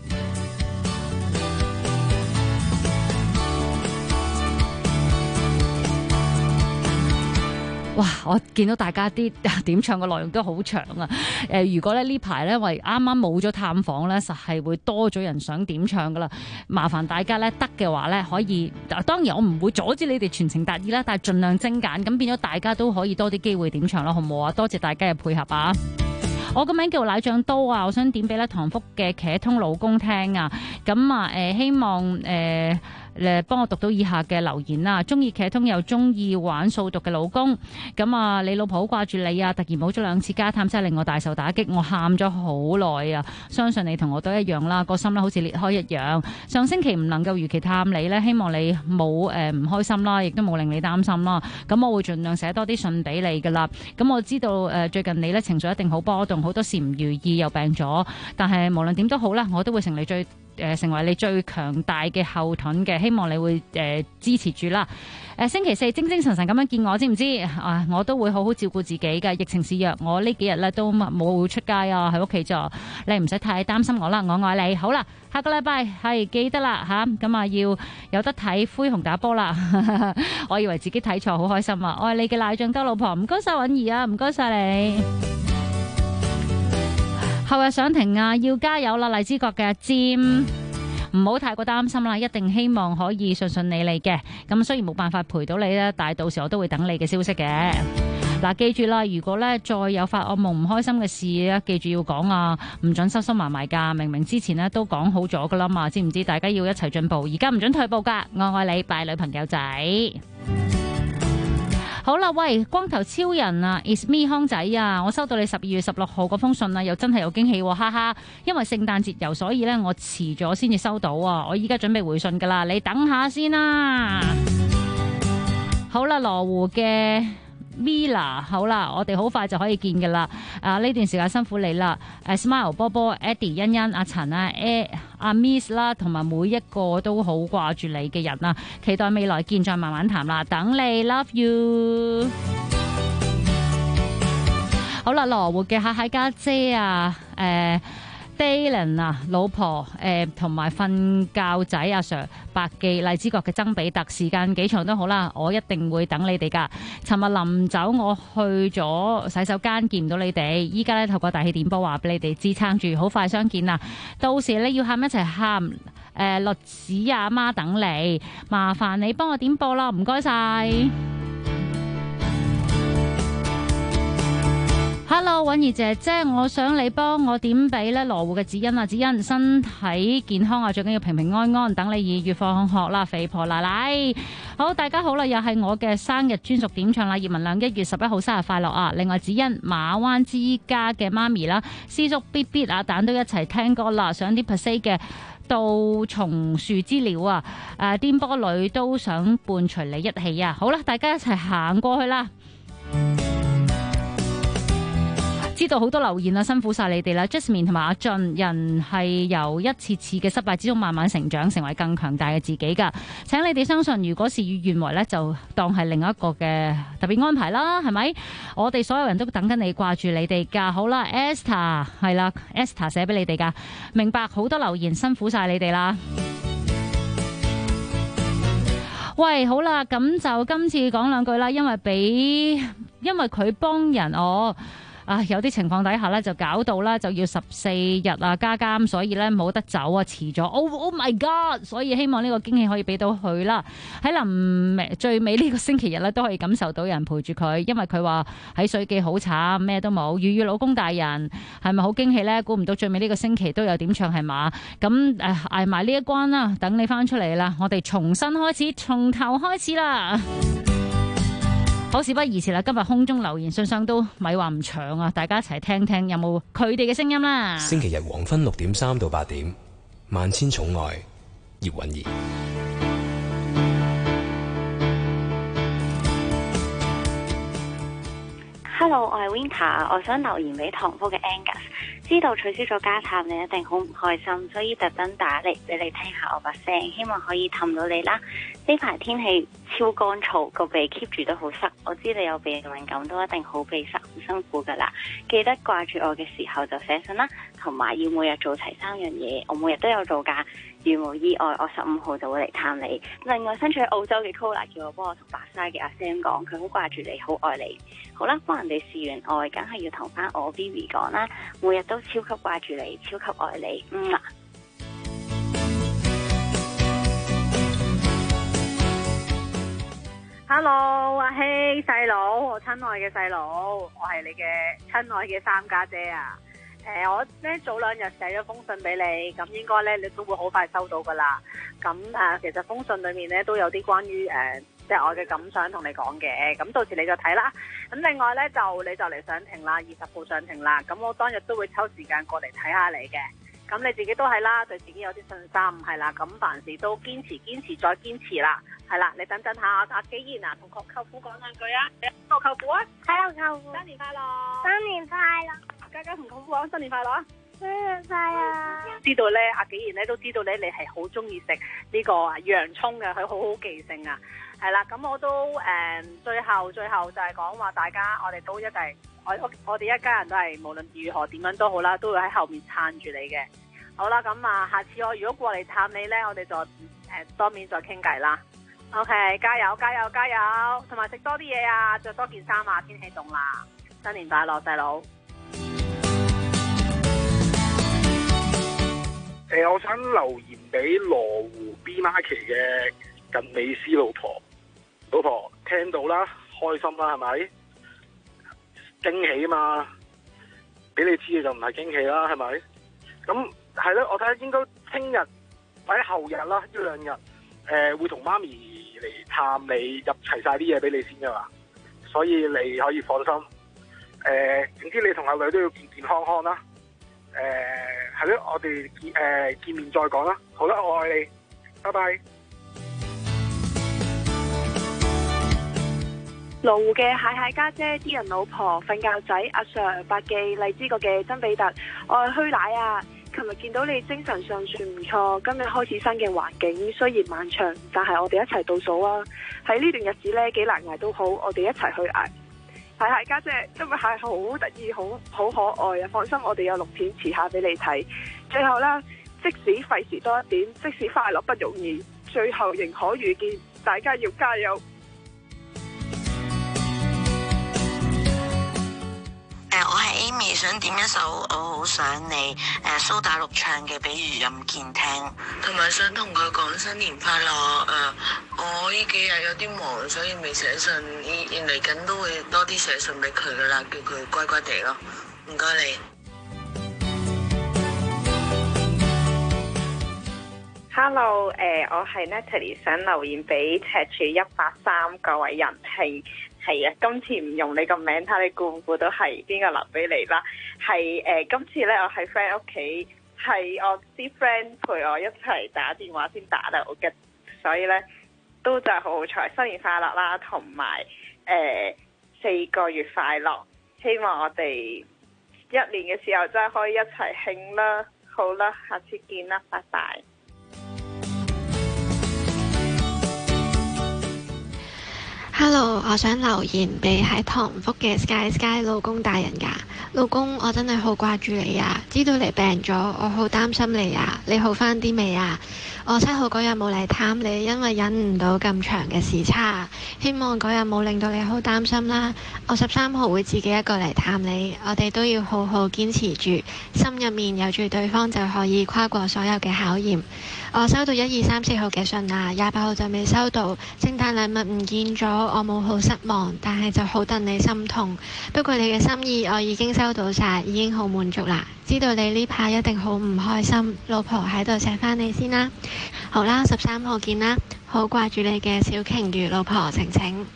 哇！我見到大家啲點唱嘅內容都好長啊！如果咧呢排咧為啱啱冇咗探訪咧，實係會多咗人想點唱噶啦。麻煩大家咧得嘅話咧，可以，當然我唔會阻止你哋全程達意啦，但係盡量精簡，咁變咗大家都可以多啲機會點唱啦，好唔好啊？多謝大家嘅配合啊！我個名叫奶醬刀啊，我想點俾咧唐福嘅茄通老公聽啊！咁啊希望幫我讀到以下嘅留言啦，中意茄通又中意玩掃毒嘅老公，咁啊你老婆好掛住你啊，突然冇咗2次加探，真係令我大受打擊，我喊咗好耐啊！相信你同我都一樣啦，個心咧好似裂開一樣。上星期唔能夠如期探你咧，希望你冇唔開心啦，亦都冇令你擔心啦。咁我會盡量寫多啲信俾你噶啦。咁我知道最近你咧情緒一定好波動，好多事唔如意又病咗，但係無論點都好啦，我都會成為你最強大嘅後盾嘅，希望你會支持住啦。星期4精精神神咁樣見我，知唔知啊？我都會好好照顧自己嘅。疫情肆虐，我呢幾日咧都冇出街啊，喺屋企就你唔使太擔心我啦，我愛你。好啦，下個禮拜係記得啦吓，咁啊要有得睇灰熊打波啦。我以為自己睇錯，好開心啊！我係你嘅奶醬多老婆，唔該晒允兒啊，唔該晒你。後日上庭啊，要加油啦！荔枝角嘅阿占，唔好太過擔心啦，一定希望可以順順利利嘅。咁雖然冇辦法陪到你啦，但係到時我都會等你嘅消息嘅。嗱，記住啦，如果咧再有發惡夢唔開心嘅事咧，記住要講啊，唔准收收埋埋噶。明明之前咧都講好咗噶啦嘛，知唔知？大家要一齊進步，而家唔准退步噶。我愛你，拜女朋友仔。好啦，喂，光頭超人啊 ，It's me 康仔啊，我收到你12月16號嗰封信啊，又真係有驚喜喎，哈哈！因為聖誕節遊，所以咧我遲咗先至收到啊，我依家準備回信噶啦，你等下先啦。好啦，羅湖嘅 Mila， 好啦，我哋好快就可以見噶啦。呢段時間辛苦你啦。Smile 波波、Eddie 欣欣、阿陳啊、阿 Miss 啦，同埋每一個都好掛住你嘅人啊，期待未來見，再慢慢談啦。等你 ，love you。好啦，羅湖嘅蟹蟹家姐啊，Dylan 啊，老婆同埋瞓覺仔阿 Sir， 百記荔枝角嘅曾比特，時間幾長都好啦，我一定會等你哋噶。尋日臨走我去咗洗手間，見唔到你哋，依家咧透過大氣電波話俾你哋支撐住，好快相見啦。到時你要喊一齊喊，律子阿媽等你，麻煩你幫我點播啦，唔該晒。Hello， 允兒姐姐，我想你幫我點俾咧羅湖嘅子欣啊，子欣身體健康啊，最緊要平平安安，等你2月放學啦，肥婆奶奶。好，大家好啦，又係我嘅生日專屬點唱啦，葉文亮1月11號生日快樂啊！另外子欣馬灣之家嘅媽咪啦，師叔 B B 阿蛋都一齊聽歌啦，想啲 per se 嘅杜松樹之料啊，顛簸女都想伴隨你一起啊！好啦，大家一齊行過去啦。 知道好多留言啦，辛苦晒你哋啦 Jasmine 同埋阿俊，人係由一次次嘅失敗之中慢慢成長，成為更強大嘅自己噶。請你哋相信，如果事與願違呢，就當係另一個嘅特別安排啦，係咪？我哋所有人都等緊你，掛住你哋噶。好啦 Esther 係啦 Esther 寫俾你哋噶，明白好多留言，辛苦晒你哋啦。喂，好啦，咁就今次講兩句啦，因為佢幫人有啲情況底下咧，就搞到啦，就要14日啊加監，所以咧冇得走啊，遲咗。Oh my god！ 所以希望呢個驚喜可以俾到佢啦。喺最尾呢個星期日咧，都可以感受到有人陪住佢，因為佢話喺水記好慘，咩都冇。遇老公大人係咪好驚喜咧？估唔到最尾呢個星期都有點唱係嘛？咁捱埋呢一關啦，等你翻出嚟啦，我哋重新開始，從頭開始啦。好，事不宜遲啦，今日空中留言信箱都咪話唔長啊，大家一齊聽聽有冇佢哋嘅聲音啦。 星期日黃昏6:3到8點，萬千寵愛葉韻儀。 Hello， 我係 Winter， 我想留言俾唐福嘅 Angus， 知道取消咗家探你一定好唔開心，所以特登打嚟俾你聽下我把聲，希望可以氹到你啦。呢排天氣超乾燥，個鼻 keep 住都好塞，我知你有鼻敏感都一定好鼻塞，好辛苦噶啦。記得掛住我嘅時候就寫信啦，同埋要每日做齊3樣嘢，我每日都有做噶。如無意外，我15號就會嚟探你。另外，身處喺澳洲嘅 Cola 叫我幫我同白沙嘅阿 Sam 講，佢好掛住你，好愛你。好啦，幫人哋示完愛，梗係要同翻我 Vivi 講啦。每日都超級掛住你，超級愛你。 Hello， 阿希細佬，我親愛嘅細佬，我係你嘅親愛嘅3家姐啊！我咧早2日寫咗封信俾你，咁應該咧你都會好快收到噶啦。咁其實封信裏面咧都有啲關於即係我嘅感想同你講嘅，咁到時你就睇啦。咁另外咧你就嚟上庭啦，20號上庭啦。咁我當日都會抽時間過嚟睇下你嘅。咁你自己都係啦，對自己有啲信心係啦。咁凡事都堅持再堅持啦，係啦。你等下阿紀賢啊，同舅父講兩句啊。Hello 舅父啊 ，Hello 舅父，新年快樂，新年快樂。家家同舅父講新年快樂啊，新年快樂。知道咧，阿紀賢咧都知道咧，你係好中意食呢個洋葱嘅，佢好記性啊。係啦，咁我都最後就係講話，大家我哋都一齊。我哋一家人都係無論如何點樣都好啦，都會喺後面撐住你嘅。好啦，咁下次我如果過嚟探你呢，我哋就當面再傾偈啦。OK， 加油，同埋食多啲嘢啊，着多件衫啊，天氣凍啦。新年快樂，細佬。 我想留言俾羅湖 B Market 嘅近美斯老婆聽到啦，開心啦，係咪？驚喜啊嘛，俾你知嘅就唔係驚喜啦，係咪？咁係咯，我睇下應該聽日或者後日啦，呢2日會同媽咪嚟探你，入齊晒啲嘢俾你先噶嘛，所以你可以放心。總之你同阿女都要健健康康啦。係咯，我哋見面再講啦。好啦，我愛你，拜拜。 羅湖嘅蟹家姐，啲人老婆，瞓覺仔，阿 Sir， 百記荔枝角嘅曾比特，我係虛奶啊！琴日見到你精神上算唔錯，今日開始新嘅環境，雖然漫長，但係我哋一齊倒數啊！喺呢段日子呢，幾難捱都好，我哋一齊去捱。蟹家姐，今日蟹好得意，好可愛啊！放心，我哋有錄片，遲下俾你睇。最後啦，即使費時多一點，即使快樂不容易，最後仍可遇見，大家要加油！ 我係 Amy， 想點一首我好想你蘇打綠唱嘅俾余蔭健聽，同埋想同佢講新年快樂。我呢幾日有啲忙，所以未寫信，嚟緊都會多啲寫信俾佢噶啦，叫佢乖乖地咯。唔該你。 Hello， 我係 Natalie， 想留言俾赤柱183各位仁兄。係啊，今次唔用你個名，睇你估唔估到係邊個留俾你啦？係今次咧，我喺 friend 屋企，係我啲 friend 陪我一齊打電話先打到嘅，所以咧都真係好好彩，新年快樂啦，同埋4個月快樂，希望我哋一年嘅時候真係可以一齊慶啦。好啦，下次見啦，拜拜。 Hello， 我想留言俾喺塘福嘅 Sky 老公大人㗎。老公，我真係好掛住你啊！知道你病咗，我好擔心你啊！你好返啲未啊？我7號嗰日冇嚟探你，因為忍唔到咁長嘅時差。希望嗰日冇令到你好擔心啦。我13號會自己一個嚟探你，我哋都要好好堅持住，心入面有住對方就可以跨過所有嘅考驗。我收到1、2、3、4號嘅信啊，28號就未收到。聖誕禮物唔見咗，我冇好失望，但係就好戥你心痛。不過你嘅心意我已經收到晒，已經好滿足啦。知道你呢排一定好唔開心，老婆喺度錫返你先啦。好啦，13號見啦，好掛住你嘅小鯨魚老婆晴晴。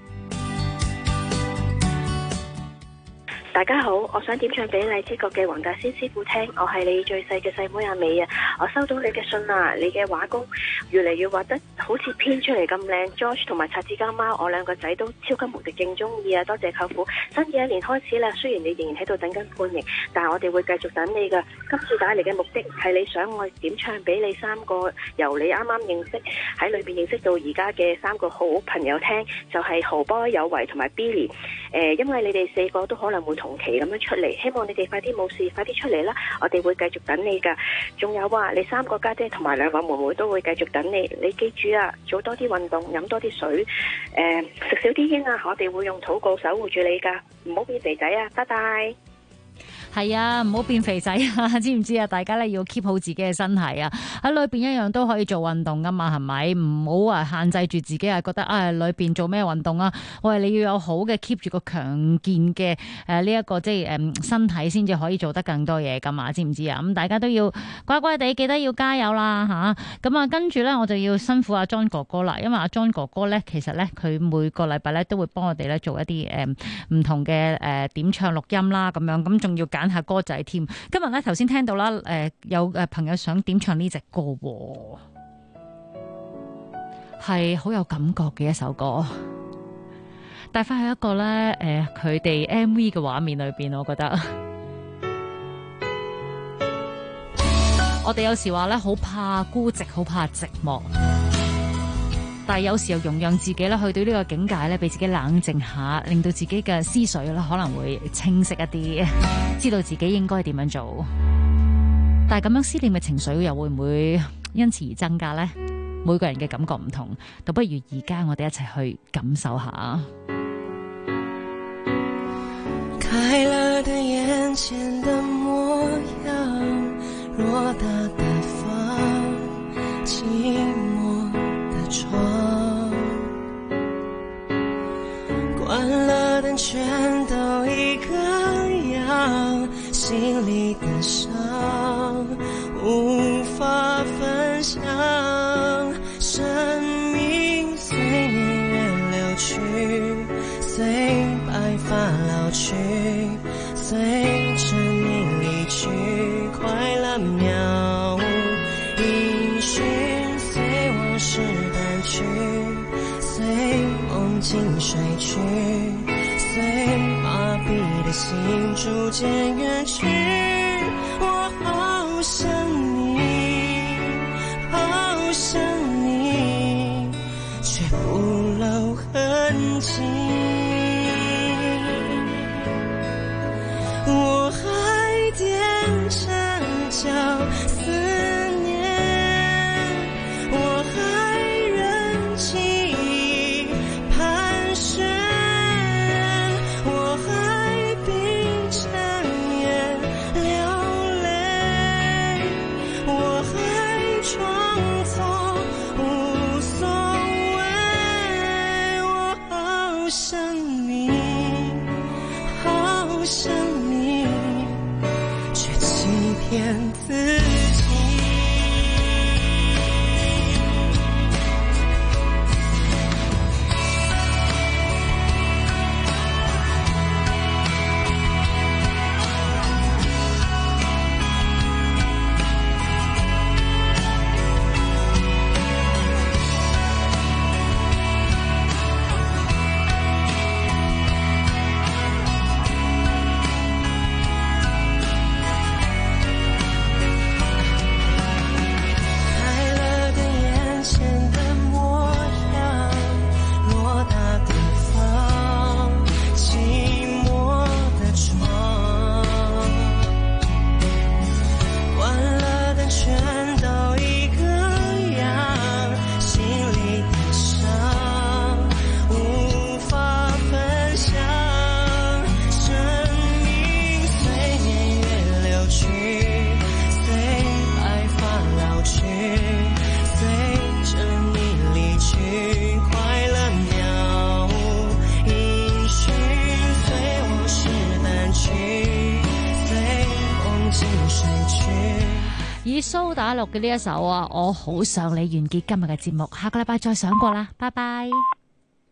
大家好，我想點唱俾荔枝角嘅黃大仙師傅聽，我係你最細嘅細妹阿美啊！我收到你嘅信啊，你嘅畫工越嚟越畫得好似編出嚟咁靚 ，George 同埋擦子家貓，我兩個仔都超級無敵勁中意啊！多謝舅父，新嘅一年開始啦，雖然你仍然喺度等緊判刑，但係我哋會繼續等你噶。今次打嚟嘅目的係你想我點唱俾你3個由你啱啱認識喺裏邊認識到而家嘅3個好朋友聽，就係豪波、有為同埋 Billy。因為你哋4個都可能會同期咁樣出嚟，希望你哋快啲冇事，快啲出嚟啦！我哋會繼續等你噶。仲有啊，你3個家姐同埋2個妹妹都會繼續等你。你記住啊，做多啲運動，飲多啲水，食少啲煙啊！我哋會用禱告守護住你噶，唔好變肥仔啊！拜拜。 係啊，唔好變肥仔啊！知唔知啊？大家咧要 keep 好自己嘅身體啊！喺裏邊一樣都可以做運動噶嘛，係咪？唔好話限制住自己啊！覺得裏邊做咩運動啊？我哋你要有好嘅 keep 住個強健嘅呢一個即係身體先至可以做得更多嘢噶嘛？知唔知啊？咁大家都要乖乖地，記得要加油啦吓！咁跟住咧我就要辛苦阿 John 哥哥啦，因為阿 John 哥哥咧其實咧佢每個禮拜咧都會幫我哋咧做一啲唔同嘅點唱錄音啦，咁樣咁仲要揀下歌仔添。今日咧頭先聽到啦，有朋友想點唱呢隻歌，係好有感覺嘅一首歌，帶翻去一個咧佢哋 MV 嘅畫面裏邊，我覺得我哋有時話咧好怕孤寂，好怕寂寞，但係有時又容讓自己咧去到呢個境界咧，俾自己冷靜下，令到自己嘅思緒咧可能會清晰一啲，知道自己應該點樣做。但係咁樣思念嘅情緒又會唔會因此而增加呢？每個人嘅感覺唔同，倒不如而家我哋一齊去感受下。 開了的眼前的模樣，偌大的房，寂寞的窗，關了燈全都一個樣，心裏的傷無法分享，生命隨年月流去，隨白髮老去，隨生命離去，快樂渺無音訊，隨往事淡去，隨夢境睡去，隨麻痹的心逐漸遠去，我好想你，好想你，卻不露痕跡。我還踮着腳思念，我還忍記憶盤旋，我還閉着眼流淚，我還裝作無所謂。我好想你，好想你，卻欺騙自己。 以蘇打綠嘅呢一首啊，我好想你完結今日嘅節目，下個禮拜再上過啦，拜拜。